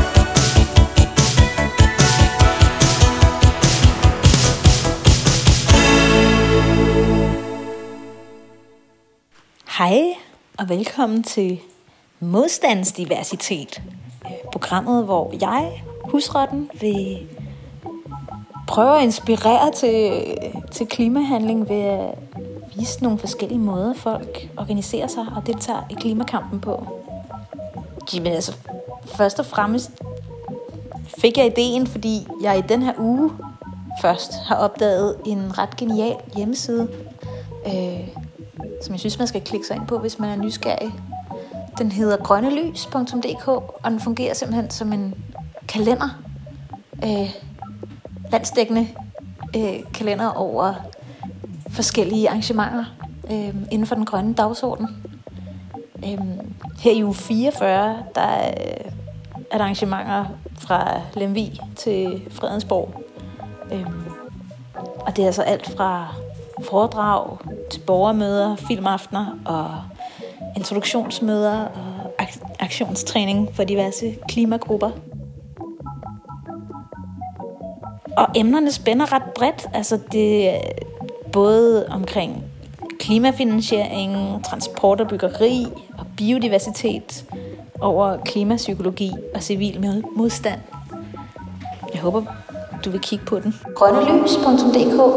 Hej og velkommen til Modstandsdiversitet. Programmet, hvor jeg, Husrotten, vil prøve at inspirere til, til klimahandling ved at vise nogle forskellige måder, folk organiserer sig og deltager i klimakampen på. Jamen altså, først og fremmest fik jeg ideen, fordi jeg i den her uge først har opdaget en ret genial hjemmeside, øh, som jeg synes, man skal klikke sig ind på, hvis man er nysgerrig. Den hedder grønnelys punktum d k, og den fungerer simpelthen som en kalender. Øh, landsdækkende øh, kalender over forskellige arrangementer øh, inden for den grønne dagsorden. Øh, her i uge fireogfyrre, der er, er der arrangementer fra Lemvig til Fredensborg. Øh, og det er altså alt fra foredrag til borgermøder, filmaftener og introduktionsmøder og ak- aktionstræning for diverse klimagrupper. Og emnerne spænder ret bredt. Altså det er både omkring klimafinansiering, transport og byggeri og biodiversitet, over klimapsykologi og civil modstand. Jeg håber, du vil kigge på den. grønnelys punktum d k.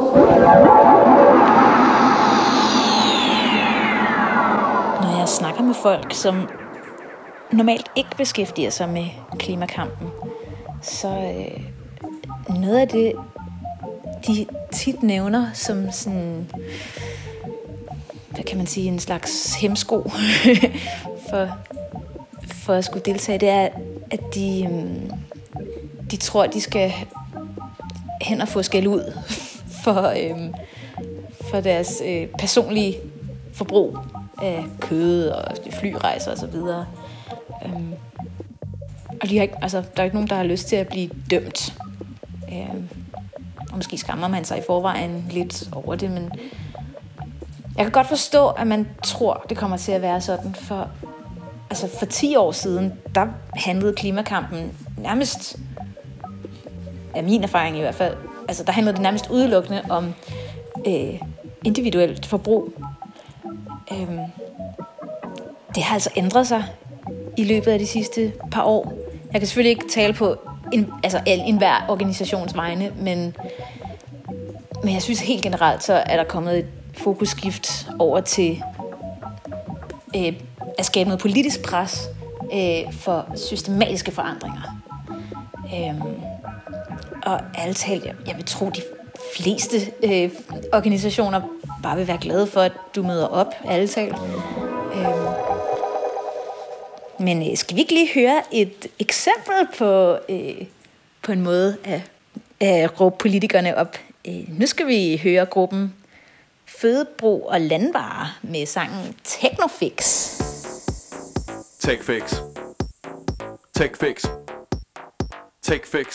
Når jeg snakker med folk, som normalt ikke beskæftiger sig med klimakampen, så øh, noget af det, de tit nævner som sådan, hvad kan man sige, en slags hemsko for, for at skulle deltage, det er, at de, øh, de tror, at de skal hen og få skæld ud for, øh, for deres øh, personlige forbrug af kød og flyrejser og så videre. Øhm, og de har ikke, altså, der er ikke nogen, der har lyst til at blive dømt. Øhm, og måske skammer man sig i forvejen lidt over det, men jeg kan godt forstå, at man tror, det kommer til at være sådan. For, altså for ti år siden, der handlede klimakampen nærmest, af min erfaring i hvert fald, altså der handlede det nærmest udelukkende om øh, individuelt forbrug. Øhm, det har altså ændret sig i løbet af de sidste par år. Jeg kan selvfølgelig ikke tale på en, altså enhver organisations vegne, men, men jeg synes helt generelt, så er der kommet et fokusskift over til øh, at skabe noget politisk pres øh, for systematiske forandringer. Øhm, Og ærligt talt, jeg, jeg vil tro, de fleste øh, organisationer bare vil være glade for, at du møder op, ærligt talt. Øh, men øh, skal vi ikke lige høre et eksempel på, øh, på en måde at, at råbe politikerne op? Øh, nu skal vi høre gruppen Fødebrug og Landvarer med sangen Technofix. Techfix. Techfix. Techfix.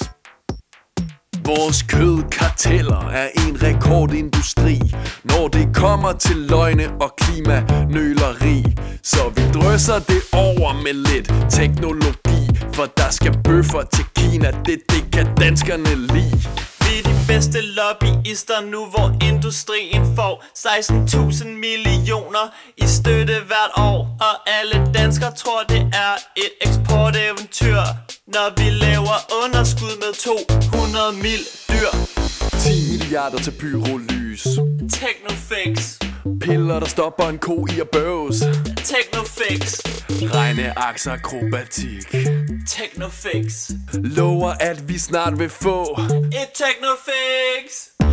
Vores kødkarteller er en rekordindustri, når det kommer til løgne og klimanøleri. Så vi drøsser det over med lidt teknologi, for der skal bøffer til Kina, det, det kan danskerne lide. Vi er de bedste lobbyister nu, hvor industrien får seksten tusind millioner i støtte hvert år. Og alle danskere tror, det er et eksporteventyr, når vi laver underskud med to hundrede mil dyr. ti milliarder til pyrolys. Technofix. Piller, der stopper en ko i at bøves. Technofix. Regneaksakrobatik. Technofix. Lover, at vi snart vil få et Technofix.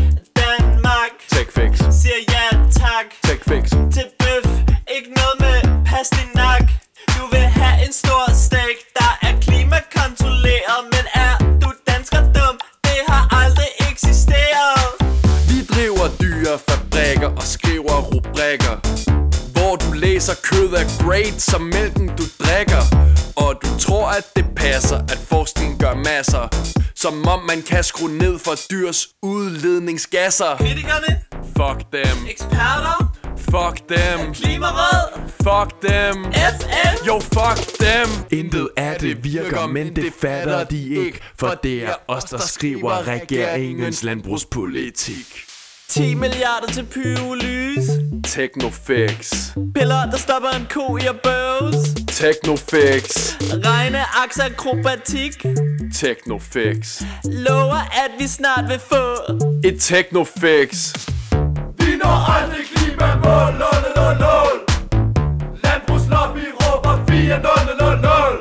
Danmark Techfix. siger ja tak Techfix. til bøf, ikke noget med pastinak. Du vil have en stor steak, der er klimakontrolleret. Men er du dansker dum? Det har aldrig eksisteret. Vi driver dyre fabrikker og skriver rubrikker, hvor du læser kød er great som mælken du drikker. Og du tror at det passer, at forskning gør masser, som om man kan skrue ned for dyrs udledningsgasser. Kritikerne? Fuck dem. Eksperter? Fuck dem. Klimaråd? Fuck dem. F N? Jo, fuck dem. Intet af det virker, men det fatter de ikke, for det er os, der skriver regeringens landbrugspolitik. ti milliarder til pyrolys. Technofix. Piller, der stopper en ko i at bøves. Technofix. Regneaksakrobatik. Technofix. Lover, at vi snart vil få et Technofix. Vi når aldrig klimamål. nul nul nul. Landbrugslobby råber fire nul nul nul.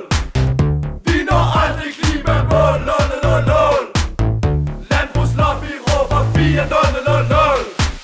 Vi når aldrig klimamål. nul nul nul. Landbrugslobby råber fire nul nul nul.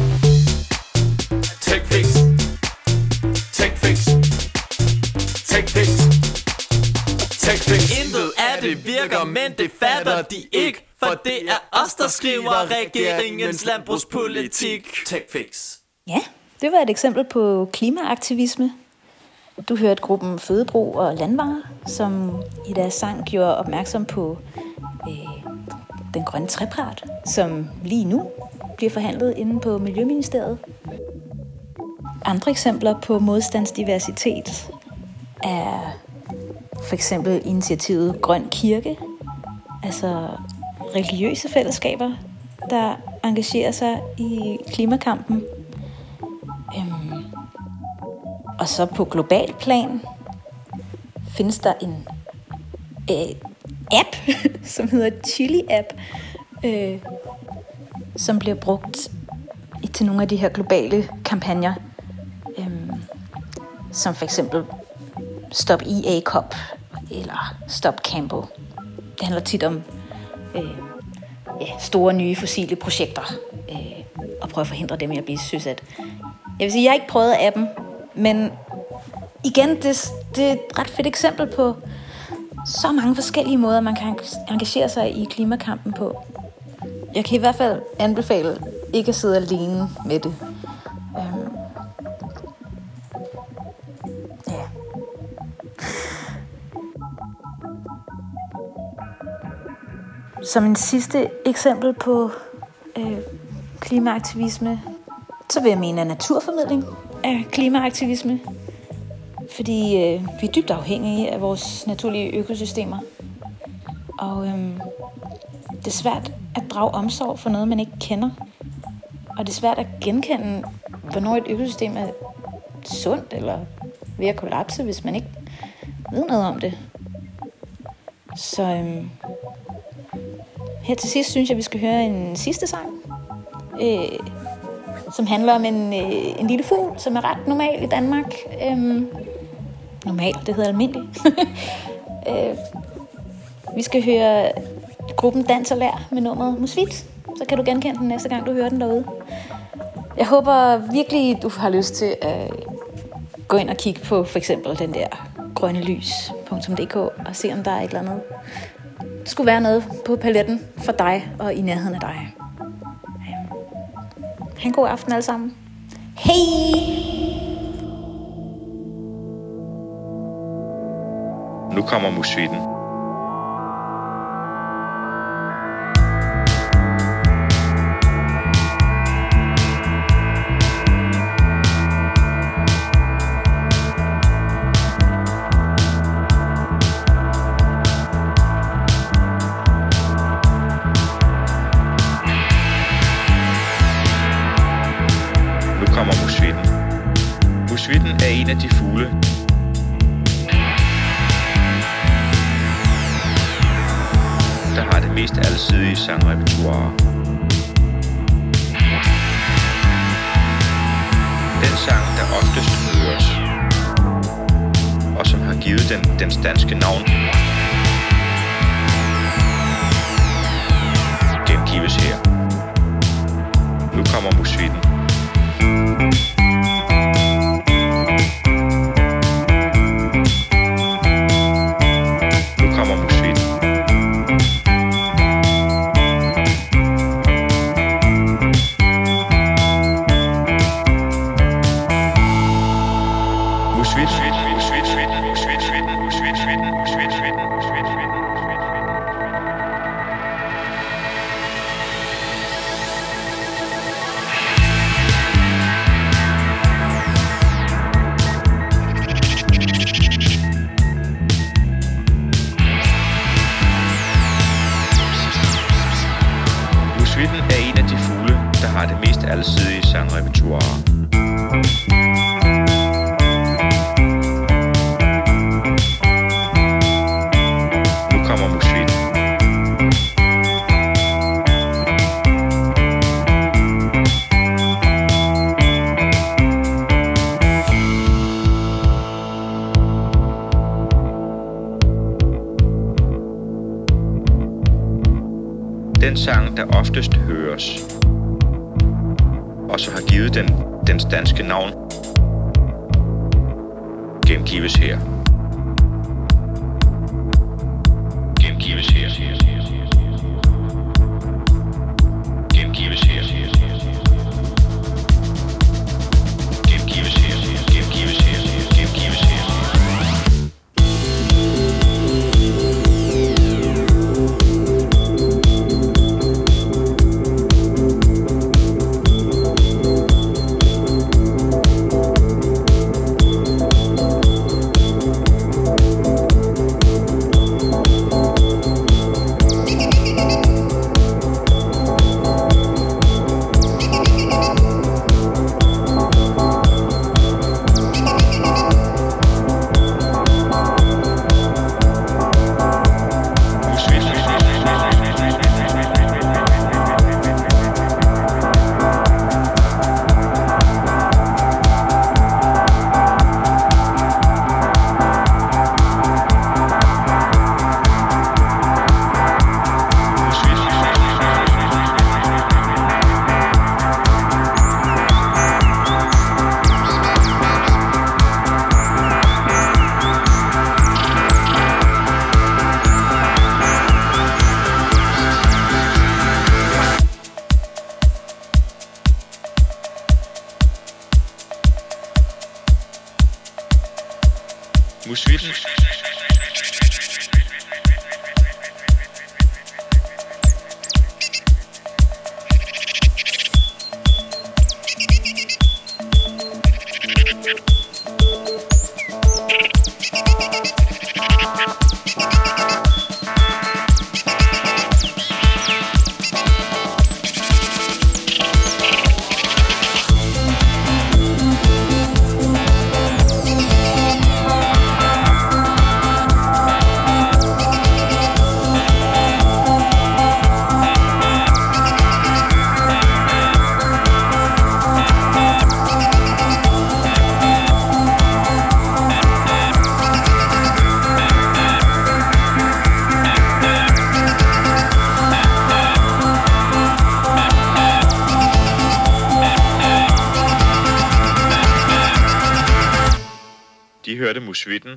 Techfix. Techfix. Techfix. Techfix. Intet af det virker, men det fatter de ikke, for det er os, der skriver regeringens landbrugspolitik. Techfix. Ja, det var et eksempel på klimaaktivisme. Du hørte gruppen Fødebrug og Landvarer, som i deres sang gjorde opmærksom på øh, den grønne trepart, som lige nu bliver forhandlet inde på Miljøministeriet. Andre eksempler på modstandsdiversitet er for eksempel initiativet Grøn Kirke, altså religiøse fællesskaber, der engagerer sig i klimakampen. Øhm. Og så på global plan findes der en øh, app, som hedder Chili App, øh, som bliver brugt til nogle af de her globale kampagner, øh, som for eksempel Stop E A Cop eller Stop Campo. Det handler tit om øh, ja, store nye fossile projekter øh, og prøve at forhindre dem i at blive søsat. Jeg vil sige, jeg har ikke prøvet appen, men igen, det, det er et ret fedt eksempel på så mange forskellige måder, man kan engagere sig i klimakampen på. Jeg kan i hvert fald anbefale ikke at sidde alene med det. Øhm. Ja. Som en sidste eksempel på øh, klimaaktivisme, så vil jeg mene, at naturformidling er klimaaktivisme. Fordi øh, vi er dybt afhængige af vores naturlige økosystemer. Og øh, det er svært at drage omsorg for noget, man ikke kender. Og det er svært at genkende, hvornår et økosystem er sundt eller ved at kollapse, hvis man ikke ved noget om det. Så øh, her til sidst synes jeg, vi skal høre en sidste sang. Øh, som handler om en, øh, en lille fugl, som er ret normal i Danmark. Øhm, normal, det hedder almindelig. øh, vi skal høre gruppen Dans og Lær med nummeret Musvit. Så kan du genkende den næste gang, du hører den derude. Jeg håber virkelig, du har lyst til at gå ind og kigge på for eksempel den der grønnelys punktum d k og se, om der er et eller andet. Det skulle være noget på paletten for dig og i nærheden af dig. Ha' en god aften alle sammen. Hej! Nu kommer Musvitten. Nu kommer Musvitten. Musvitten er en af de fugle, der har det mest alsidige sangrepertoire. Den sang, der oftest høres, og som har givet den dens danske navn, gengives her. Nu kommer Musvitten. Nu kommer Musvitten. Musvitten er en af de fugle, der har det mest alsidige sangrepertoire. Nu kommer Musvitten. Den sang, der oftest høres, og så har givet den dens danske navn, gengives her. Gengives her. Gengives her. Gengives her. Gengives her. Gengives her. Musvitten. De hørte musvitten.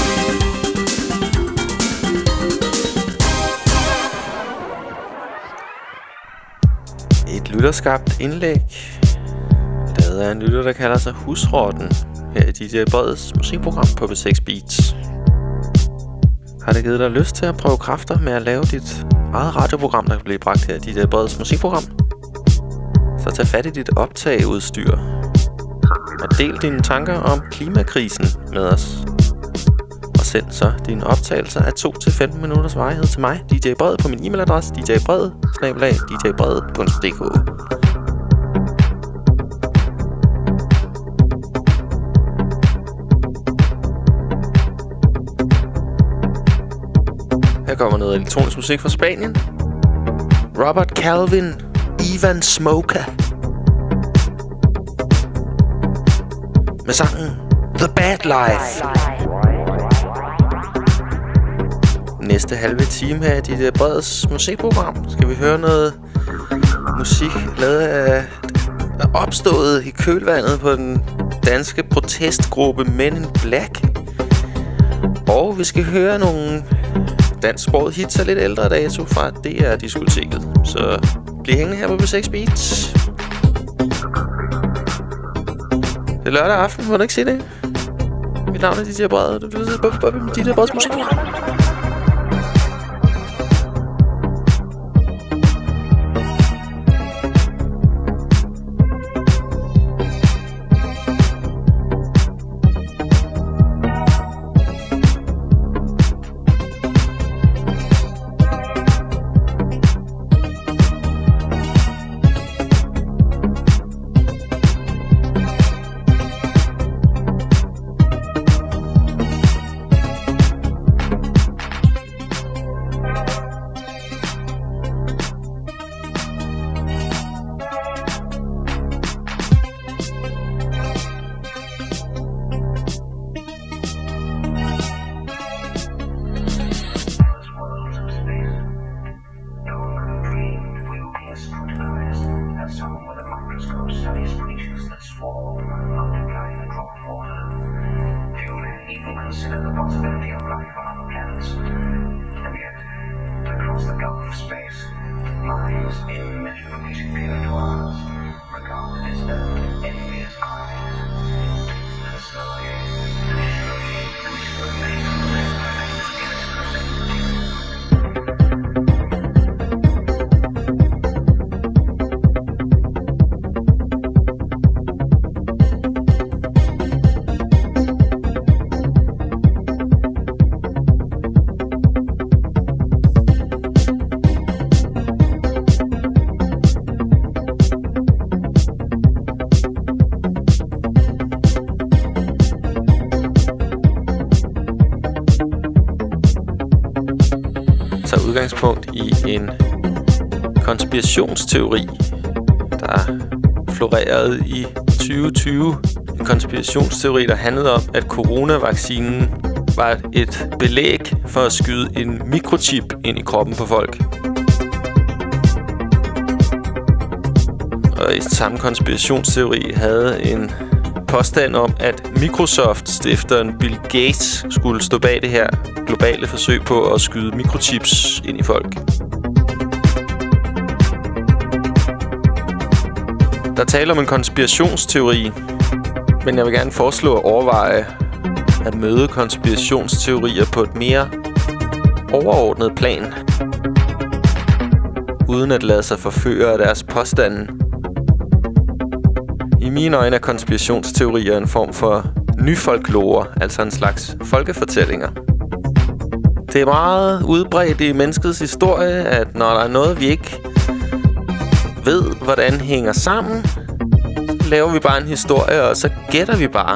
Et lytterskabt indlæg, lavet af en lytter, der kalder sig Husrotten, her i D J Breds musikprogram på B seks Beats. Har det givet dig lyst til at prøve kræfter med at lave dit eget radioprogram, der kan blive bragt her i D J Breds musikprogram? Så tag fat i dit optageudstyr og del dine tanker om klimakrisen med os. Og send så dine optagelser af to til femten minutters varighed til mig, D J Bred, på min e-mailadresse d j bred bindestreg d j bred punktum d k. Her kommer noget elektronisk musik fra Spanien. Robert Calvin, Ivan Smoker. Med sangen The Bad Life. Næste halve time her i D J Breds musikprogram skal vi høre noget musik lavet af opstået i kølvandet på den danske protestgruppe Men in Black. Og vi skal høre nogle dansksproget hits af lidt ældre dato fra D R-diskoteket. Så bliv hængende her på B seks Beats. Det er lørdag aften, må du ikke sige det? Mit navn er D J Bred, og du lytter på D J Breds musikprogram. Udgangspunkt i en konspirationsteori, der florerede i tyve tyve. En konspirationsteori, der handlede om, at coronavaccinen var et belæg for at skyde en mikrochip ind i kroppen på folk. Og i samme konspirationsteori havde en påstand om, at Microsoft-stifteren Bill Gates skulle stå bag det her globale forsøg på at skyde mikrochips ind i folk. Der taler om en konspirationsteori, men jeg vil gerne foreslå at overveje at møde konspirationsteorier på et mere overordnet plan, uden at lade sig forføre af deres påstande. I mine øjne er konspirationsteorier en form for nyfolklore, altså en slags folkefortællinger. Det er meget udbredt i menneskets historie, at når der er noget, vi ikke ved, hvordan hænger sammen, så laver vi bare en historie, og så gætter vi bare.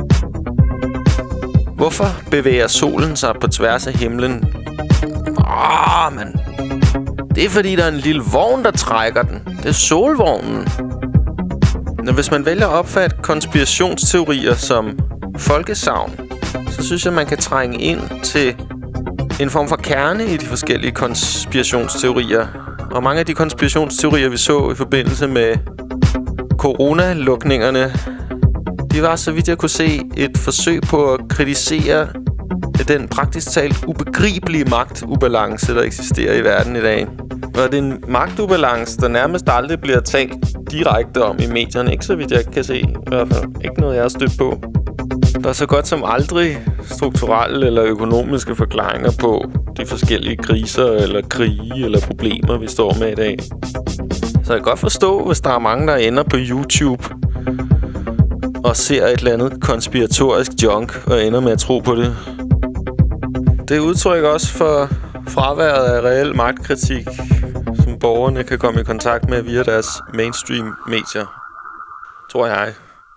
Hvorfor bevæger solen sig på tværs af himlen? Åh, man. Det er fordi, der er en lille vogn, der trækker den. Det er solvognen. Når hvis man vælger at opfatte konspirationsteorier som folkesagn, så synes jeg, man kan trænge ind til en form for kerne i de forskellige konspirationsteorier. Og mange af de konspirationsteorier, vi så i forbindelse med coronalukningerne, De var, så vidt jeg kunne se, et forsøg på at kritisere den praktisk talt ubegribelige magtubalance, der eksisterer i verden i dag. Og det er en magtubalance, der nærmest aldrig bliver talt direkte om i medierne. Ikke så vidt jeg kan se, i hvert fald. Ikke noget, jeg har stødt på. Der er så godt som aldrig strukturelle eller økonomiske forklaringer på de forskellige kriser eller krige eller problemer, vi står med i dag. Så jeg kan godt forstå, hvis der er mange, der ender på YouTube og ser et eller andet konspiratorisk junk og ender med at tro på det. Det udtrykker også for fraværet af reel magtkritik, som borgerne kan komme i kontakt med via deres mainstream-medier, tror jeg.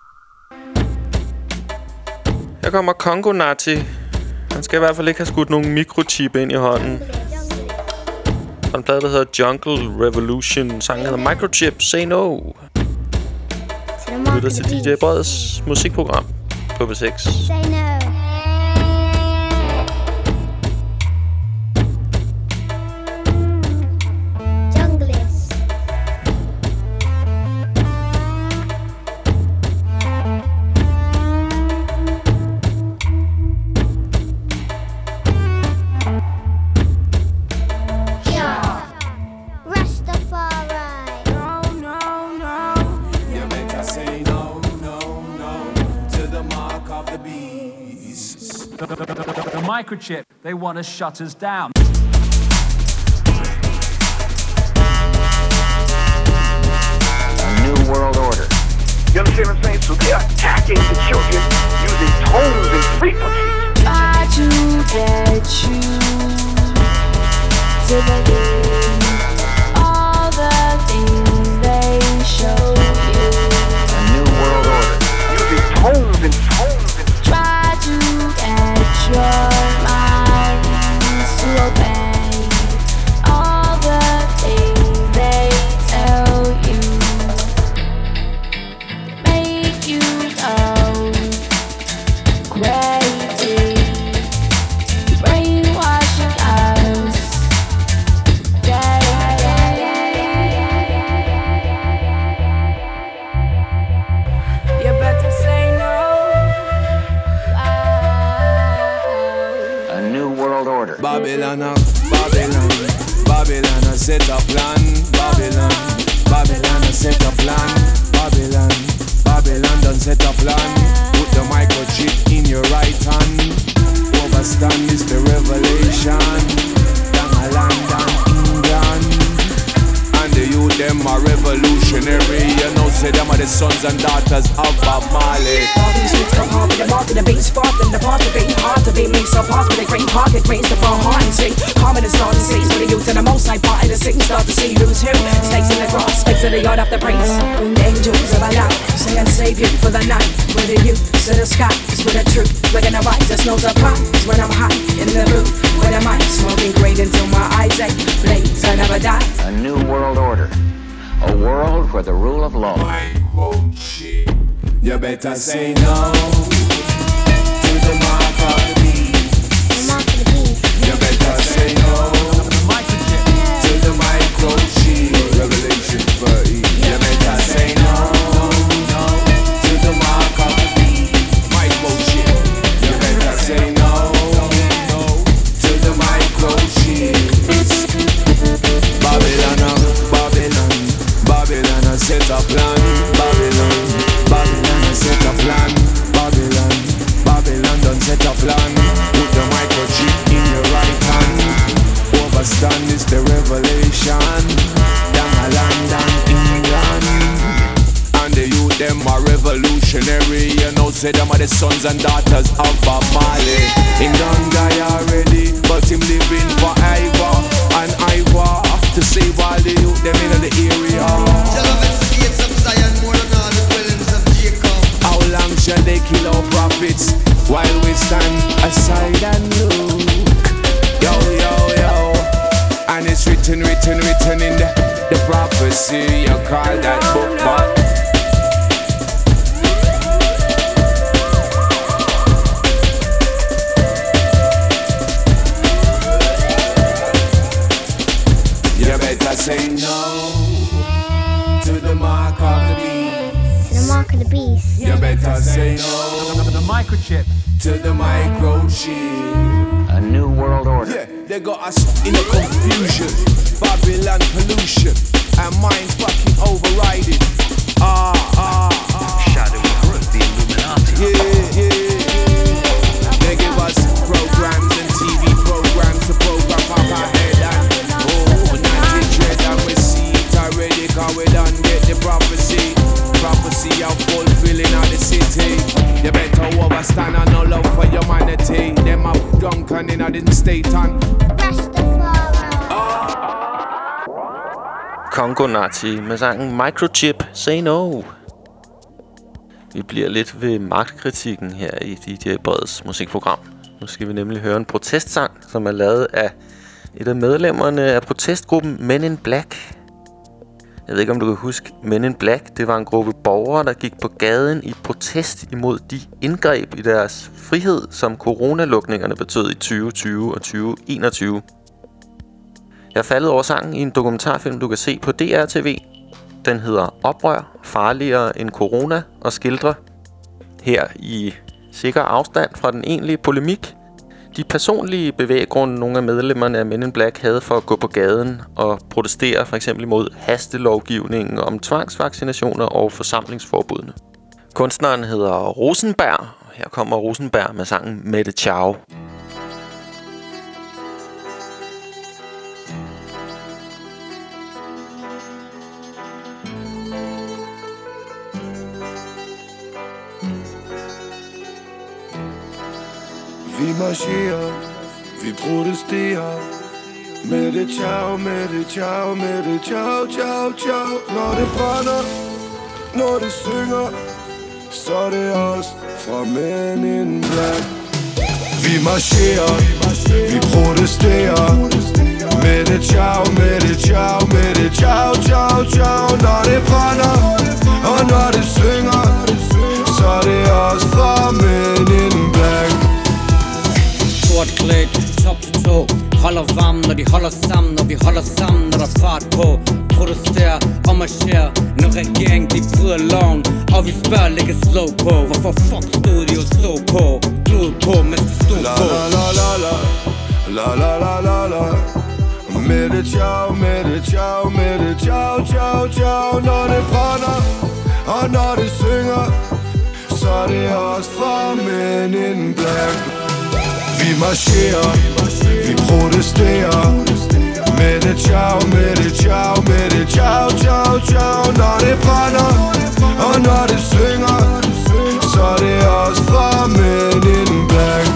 Her kommer Congo Nati. Han skal i hvert fald ikke have skudt nogen mikrochip ind i hånden. Og en plade, der hedder Jungle Revolution. Sangen hedder Microchip, Say No. Du lytter til D J Breds musikprogram på B seks. Say no. Microchip, they want to shut us down. A new world order. You understand what I'm saying? So they're attacking the children using tones and frequencies. Try to get you to believe all the things they show you. A new world order. Using tones and tones and try to get your minds to obey all the things they tell you. Make you go crazy. Brainwashing us. Yeah, yeah, yeah, yeah. You better say no. A new world order. Babylon, Babylon, Babylon, set a plan. Babylon, Babylon, set a plan. Babylon, Babylon, done set a plan. Put the microchip in your right hand. Overstand is the revelation. Down a land and England. And the youth, them are revolutionary. You know, say them are the sons and daughters of Bob Marley. All these streets come hard with the mark and the beat spark. Then the parts are being hard to be me. So past with a green pocket, greens to fall hard and sing. Common is not the seas for the youth and the most I part in the city. Start to see who's who. Snakes in the grass, spikes in the yard of the breeze. Winged angels of a light, sing and save you for the night. Where the youth to the sky, is with the truth. We're gonna rise, there's no surprise. When I'm high in the booth, with a mic smoking great until my eyes ache. Blaze, I never die. A new world order. A world where the rule of law. You better say no to the mark of the beast. You better say no to the microchip. Revelation for E. You better say no to the mark of the beast. Microchip. You better say no to the microchip. Babylon, Babylon, Babylon, set a plan. Babylon, Babylon, set a plan. Babylon, Babylon, done set a plan. Put the microchip in your right hand. Overstand is the revelation. Down a land and England. And the youth, them are revolutionary. You know, say them are the sons and daughters of Bob Marley. Him done die already, but him living forever and ever to save all the youth, them in the area. How long shall they kill our prophets while we stand aside and look? Yo, yo, yo. And it's written, written, written in the, the prophecy. You call that book, but you better say no to the mark of the beast. To the mark of the beast. You better say no. The microchip. To the microchip. A new world order. Yeah, they got us in a confusion. Babylon pollution. And mind fucking overriding. Ah, ah, ah. Shadow group, the Illuminati. Yeah, yeah. They give us programs and T V programs to program up our head and oh, ninety dread and we see it already cause we done get the prophecy. Prophecy of fulfilling of the city. You better overstand and no love for humanity. Them are drunken in a state and Congo Nazi med sangen Microchip, Say No. Vi bliver lidt ved magtkritikken her i D J Breds musikprogram. Nu skal vi nemlig høre en protestsang, som er lavet af et af medlemmerne af protestgruppen Men in Black. Jeg ved ikke, om du kan huske Men in Black. Det var en gruppe borgere, der gik på gaden i protest imod de indgreb i deres frihed, som coronalukningerne betød i tyve tyve og tyve enogtyve. Jeg er faldet over sangen i en dokumentarfilm, du kan se på D R T V. Den hedder Oprør, farligere end corona og skildrer her i sikker afstand fra den egentlige polemik de personlige bevæggrunde, nogle af medlemmerne af Men in Black havde for at gå på gaden og protestere for eksempel imod hastelovgivningen om tvangsvaccinationer og forsamlingsforbudene. Kunstneren hedder Rosenberg. Her kommer Rosenberg med sangen Mette Ciao. Vi marcherer, vi protesterer. Mette ciao, Mette ciao, Mette ciao, ciao, ciao. Når det brænder, når det synger, så er det os fra Men in Black. Vi marcherer, vi protesterer. Mette ciao, Mette ciao, Mette ciao, ciao, ciao. Når det brænder, og når det synger, så er det os fra Men in Black. Sort klædt, top til tå. Holder varmen, når de holder sammen. Og vi holder sammen, når der er fart på. Protesterer og marcherer, når regeringen de bryder loven. Og vi spørger, lægge slow på. Hvorfor fuck stod de og så på? Blod på, mens de stod på. La la la la la la la la la. Mette ciao, Mette ciao, Mette ciao, ciao, ciao. Når det brænder, og når det synger, så er det os fra Men in Black. Vi marcherer, vi protesterer. Mette ciao, Mette ciao, Mette ciao, ciao, ciao. Når det brænder, og når det synger, så er det os fra Men in Black.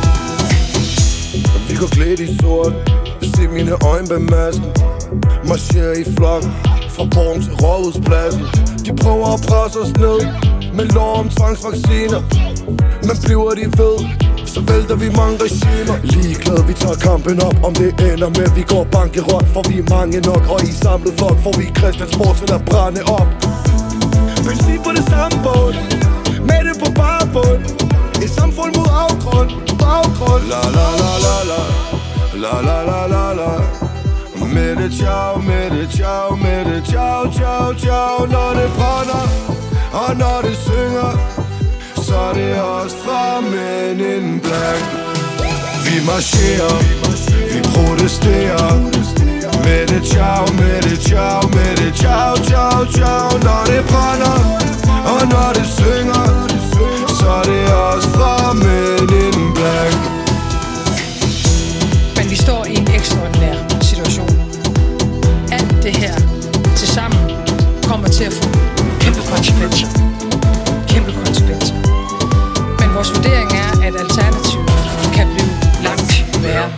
Vi går klædt i sort, se mine øjne bag masken. Marcherer i flok, fra Borgen til Rådhuspladsen. De prøver at presse os ned med lov om tvangsvacciner. Men bliver de ved, så vælter vi mange regimer. Ligeglad, vi tager kampen op. Om det ender med, vi går bankerot. For vi er mange nok, og i samlet flok får vi Christiansborg til at brænde op. Benzin på det samme båd, med det på bare bund. Et samfund mod afgrund, baggrund. La la la la la, la la la la la. Mette ciao, Mette ciao, Mette ciao, ciao, ciao. Når det brænder, og når det synger, så er det os fra Men in Black. Vi marcherer, vi protesterer. Mette ciao, Mette ciao, Mette ciao, ciao, ciao. Når det brænder, og når det synger, så er det os fra Men in Black. Men vi står i en ekstraordinær situation. Alt det her tilsammen kommer til at få kæmpe konsekvenser. Kæmpe konsekvenser. Men vores vurdering er, at alternativet kan blive langt værre.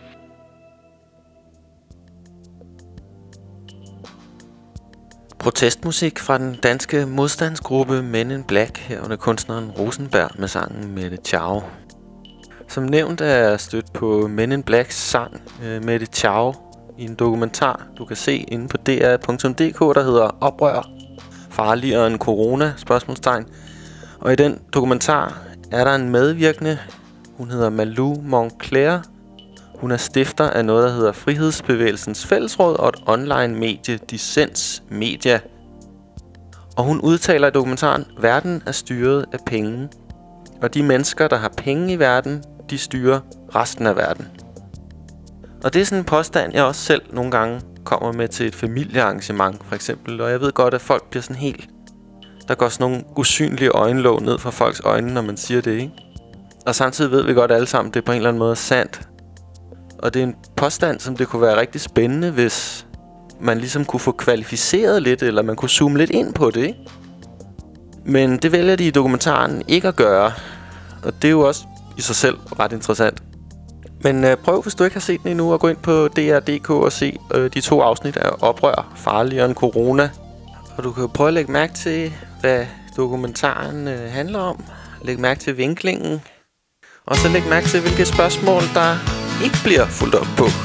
Protestmusik fra den danske modstandsgruppe Men in Black, herunder kunstneren Rosenberg med sangen Mette Ciao. Som nævnt er jeg stødt på Men in Blacks sang uh, Mette Ciao i en dokumentar, du kan se inde på d r punktum d k, der hedder Oprør, farligere end corona, spørgsmålstegn. Og i den dokumentar er der en medvirkende, hun hedder Malou Moncler. Hun er stifter af noget, der hedder Frihedsbevægelsens Fællesråd og et online medie, Dissens Media. Og hun udtaler i dokumentaren, verden er styret af penge. Og de mennesker, der har penge i verden, de styrer resten af verden. Og det er sådan en påstand, jeg også selv nogle gange kommer med til et familiearrangement, for eksempel. Og jeg ved godt, at folk bliver sådan helt... Der går sådan nogle usynlige øjenlåg ned fra folks øjne, når man siger det, ikke? Og samtidig ved vi godt alle sammen, det på en eller anden måde er sandt. Og det er en påstand, som det kunne være rigtig spændende, hvis man ligesom kunne få kvalificeret lidt, eller man kunne zoome lidt ind på det, ikke? Men det vælger de i dokumentaren ikke at gøre. Og det er jo også i sig selv ret interessant. Men øh, prøv, hvis du ikke har set den endnu, at gå ind på D R punktum D K og se øh, de to afsnit af Oprør, farligere end corona. Og du kan jo prøve at lægge mærke til, hvad dokumentaren øh, handler om. Læg mærke til vinklingen. Og så læg mærke til, hvilke spørgsmål, der ikke bliver fulgt op på.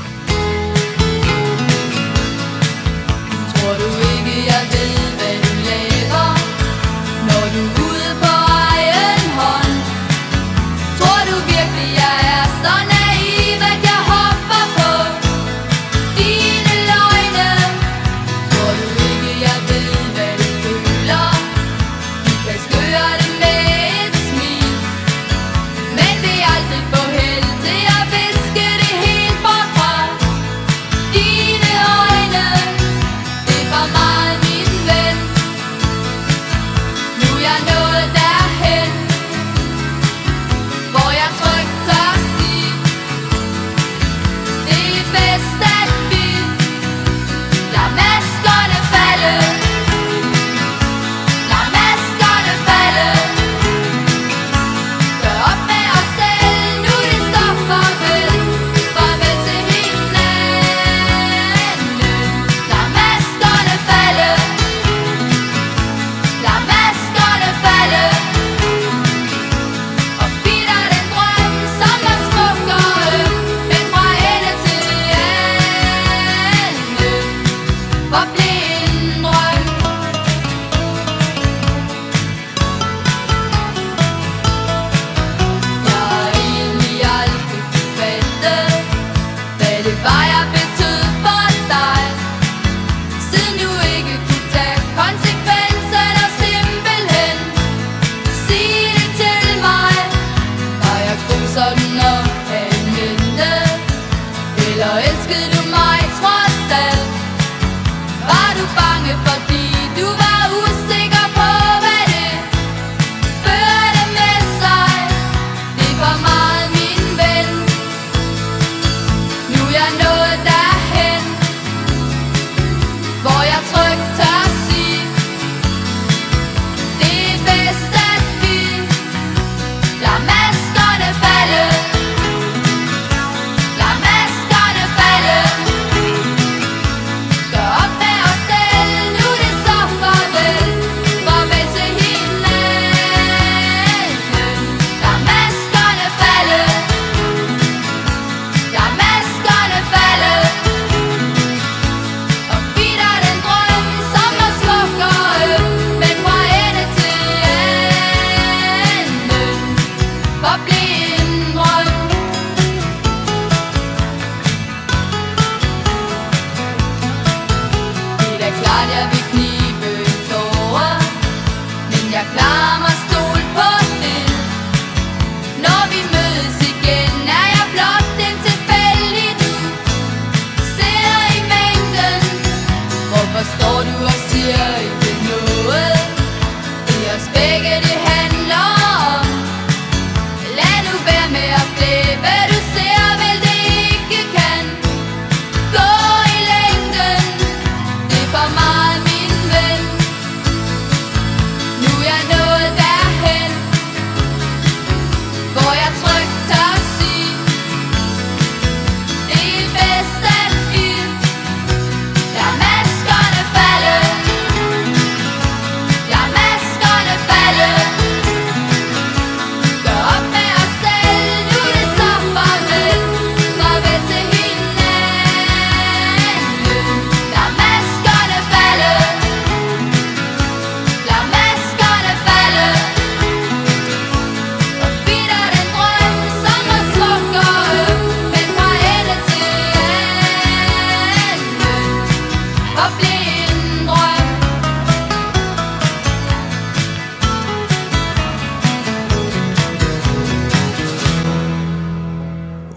Tror du ikke, jeg ved, hvad du laver, når du er ude på egen hånd? Tror du virkelig, jeg er så naiv, at jeg hopper på dine løgne? Tror du ikke, jeg ved, hvad du føler? Du kan skøre det med et smil, men vil aldrig få held til at viske det helt bort fra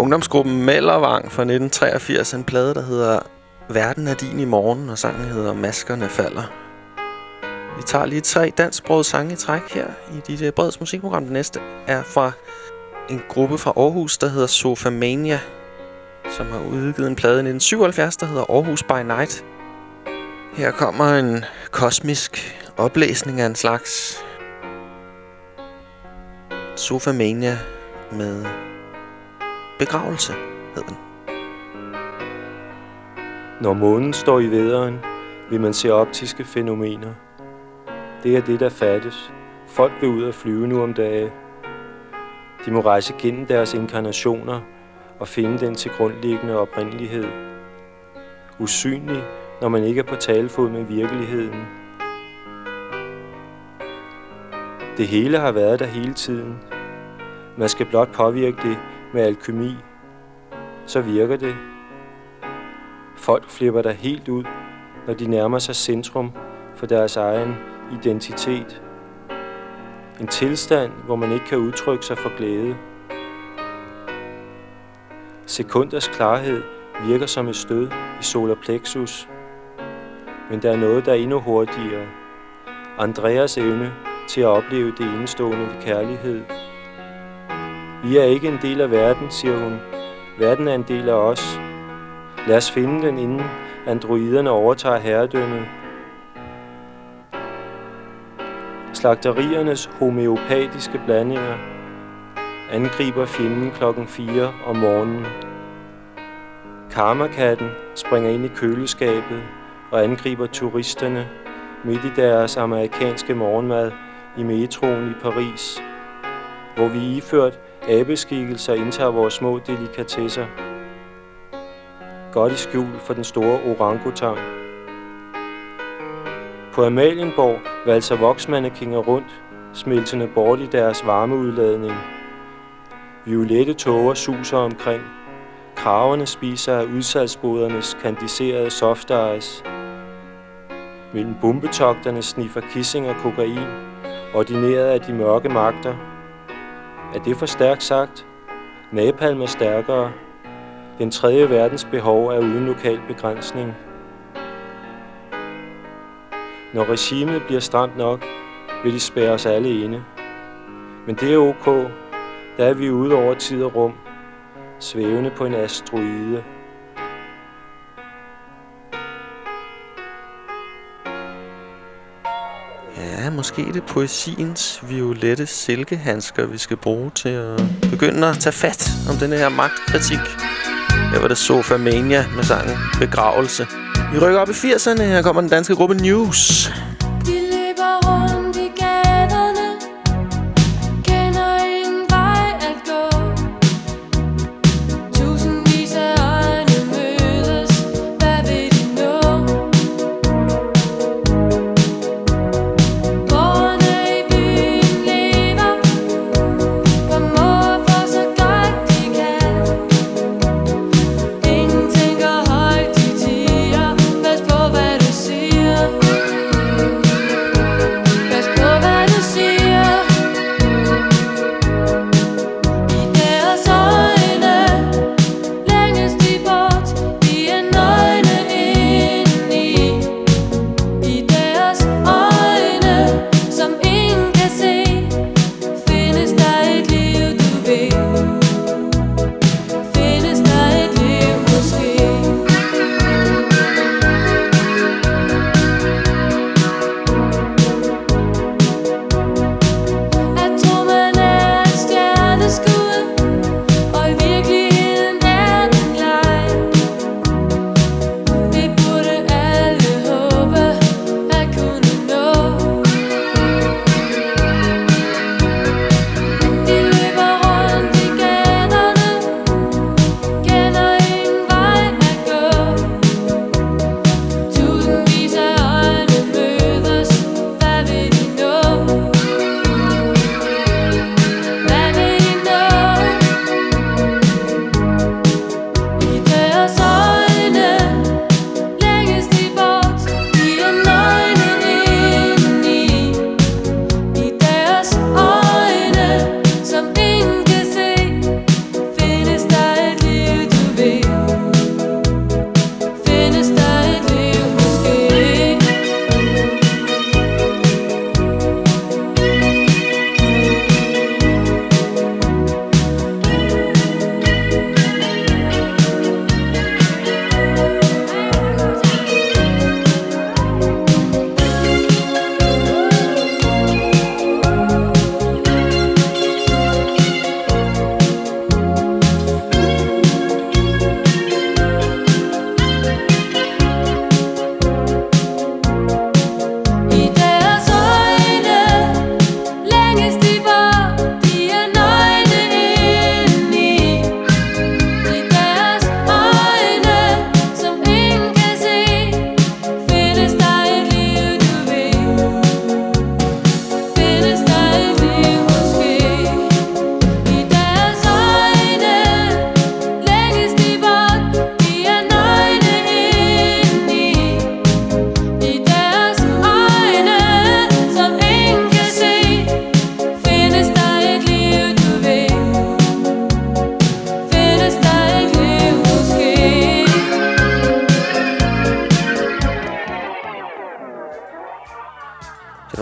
ungdomsgruppen Mellervang fra nitten treogfirs. En plade, der hedder Verden er din i morgen, og sangen hedder Maskerne falder. Vi tager lige tre dansksprogede sange i træk her i D J Breds musikprogram. Det næste er fra en gruppe fra Aarhus, der hedder Sofamania, som har udgivet en plade i nitten syvoghalvfjerds, der hedder Aarhus by Night. Her kommer en kosmisk oplæsning af en slags Sofamania med Begravelse, hed den. Når månen står i vædderen, vil man se optiske fænomener. Det er det, der fattes. Folk vil ud og flyve nu om dage. De må rejse gennem deres inkarnationer og finde den til grundlæggende oprindelighed. Usynlig, når man ikke er på talefod med virkeligheden. Det hele har været der hele tiden. Man skal blot påvirke det med alkymi. Så virker det. Folk flipper der helt ud, når de nærmer sig centrum for deres egen identitet. En tilstand, hvor man ikke kan udtrykke sig for glæde. Sekunders klarhed virker som et stød i solar plexus. Men der er noget, der er endnu hurtigere. Andreas evne til at opleve det enestående ved kærlighed. Vi er ikke en del af verden, siger hun. Verden er en del af os. Lad os finde den, inden androiderne overtager herredømmet. Slagteriernes homøopatiske blandinger angriber fjenden klokken fire om morgenen. Karmakatten springer ind i køleskabet og angriber turisterne midt i deres amerikanske morgenmad i metroen i Paris, hvor vi iført abeskikkelser indtager vores små delikatesser. Godt i skjul for den store orangutang. På Amalienborg valser voksmannekinger rundt, smeltende bort i deres varmeudladning. Violette tåger suser omkring. Kraverne spiser af udsalgsbodernes kandiserede soft ice. Mellem bombetogterne sniffer kissing og kokain, ordineret af de mørke magter. Er det for stærkt sagt? Napalm er stærkere. Den tredje verdens behov er uden lokal begrænsning. Når regimet bliver stramt nok, vil de spærre os alle inde. Men det er ok. Der er vi ude over tid og rum, svævende på en asteroide. Ja, måske er det poesiens violette silkehandsker, vi skal bruge til at begynde at tage fat om den her magtkritik. Her var det Sofamania med sangen Begravelse. Vi rykker op i firserne. Her kommer den danske gruppe News. De løber rundt i gaderne, kender ingen vej at gå. Tusindvis af øjne mødes, hvad vil de nå? Borgerne i byen lever, formår for så godt de kan. Ingen tænker højt, de tiger, pas på hvad du siger.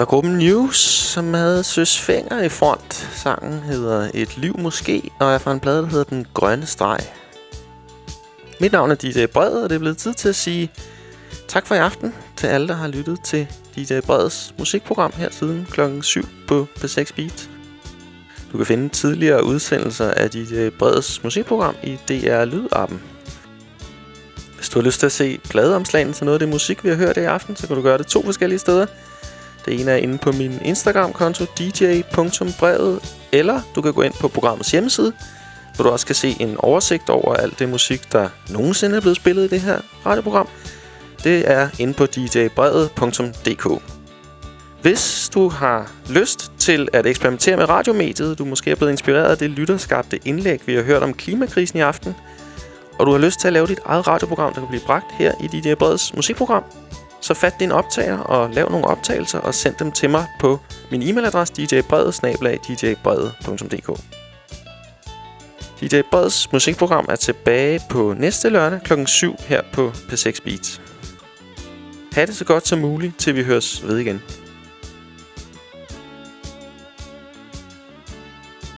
var gruppen News, som havde Søs Fenger i front. Sangen hedder Et liv måske, og er fra en plade, der hedder Den Grønne Streg. Mit navn er D J Bred, og det er blevet tid til at sige tak for i aften til alle, der har lyttet til D J Breds musikprogram her siden klokken syv på P seks Beat. Du kan finde tidligere udsendelser af D J Breds musikprogram i D R Lyd-appen. Hvis du har lyst til at se pladeomslagene til noget af det musik, vi har hørt i aften, så kan du gøre det to forskellige steder. Det ene er inde på min Instagram-konto d j punktum brevet, eller du kan gå ind på programmets hjemmeside, hvor du også kan se en oversigt over alt det musik, der nogensinde er blevet spillet i det her radioprogram. Det er inde på d j brevet punktum d k. Hvis du har lyst til at eksperimentere med radiomediet, du måske er blevet inspireret af det lytterskabte indlæg, vi har hørt om klimakrisen i aften, og du har lyst til at lave dit eget radioprogram, der kan blive bragt her i D J Breds musikprogram, så fat din optager og lav nogle optagelser og send dem til mig på min e-mailadresse d j brevet snabel-a d j brevet punktum d k. D J Breds musikprogram er tilbage på næste lørdag klokken syv her på P seks Beat. Ha' det så godt som muligt, til vi høres ved igen.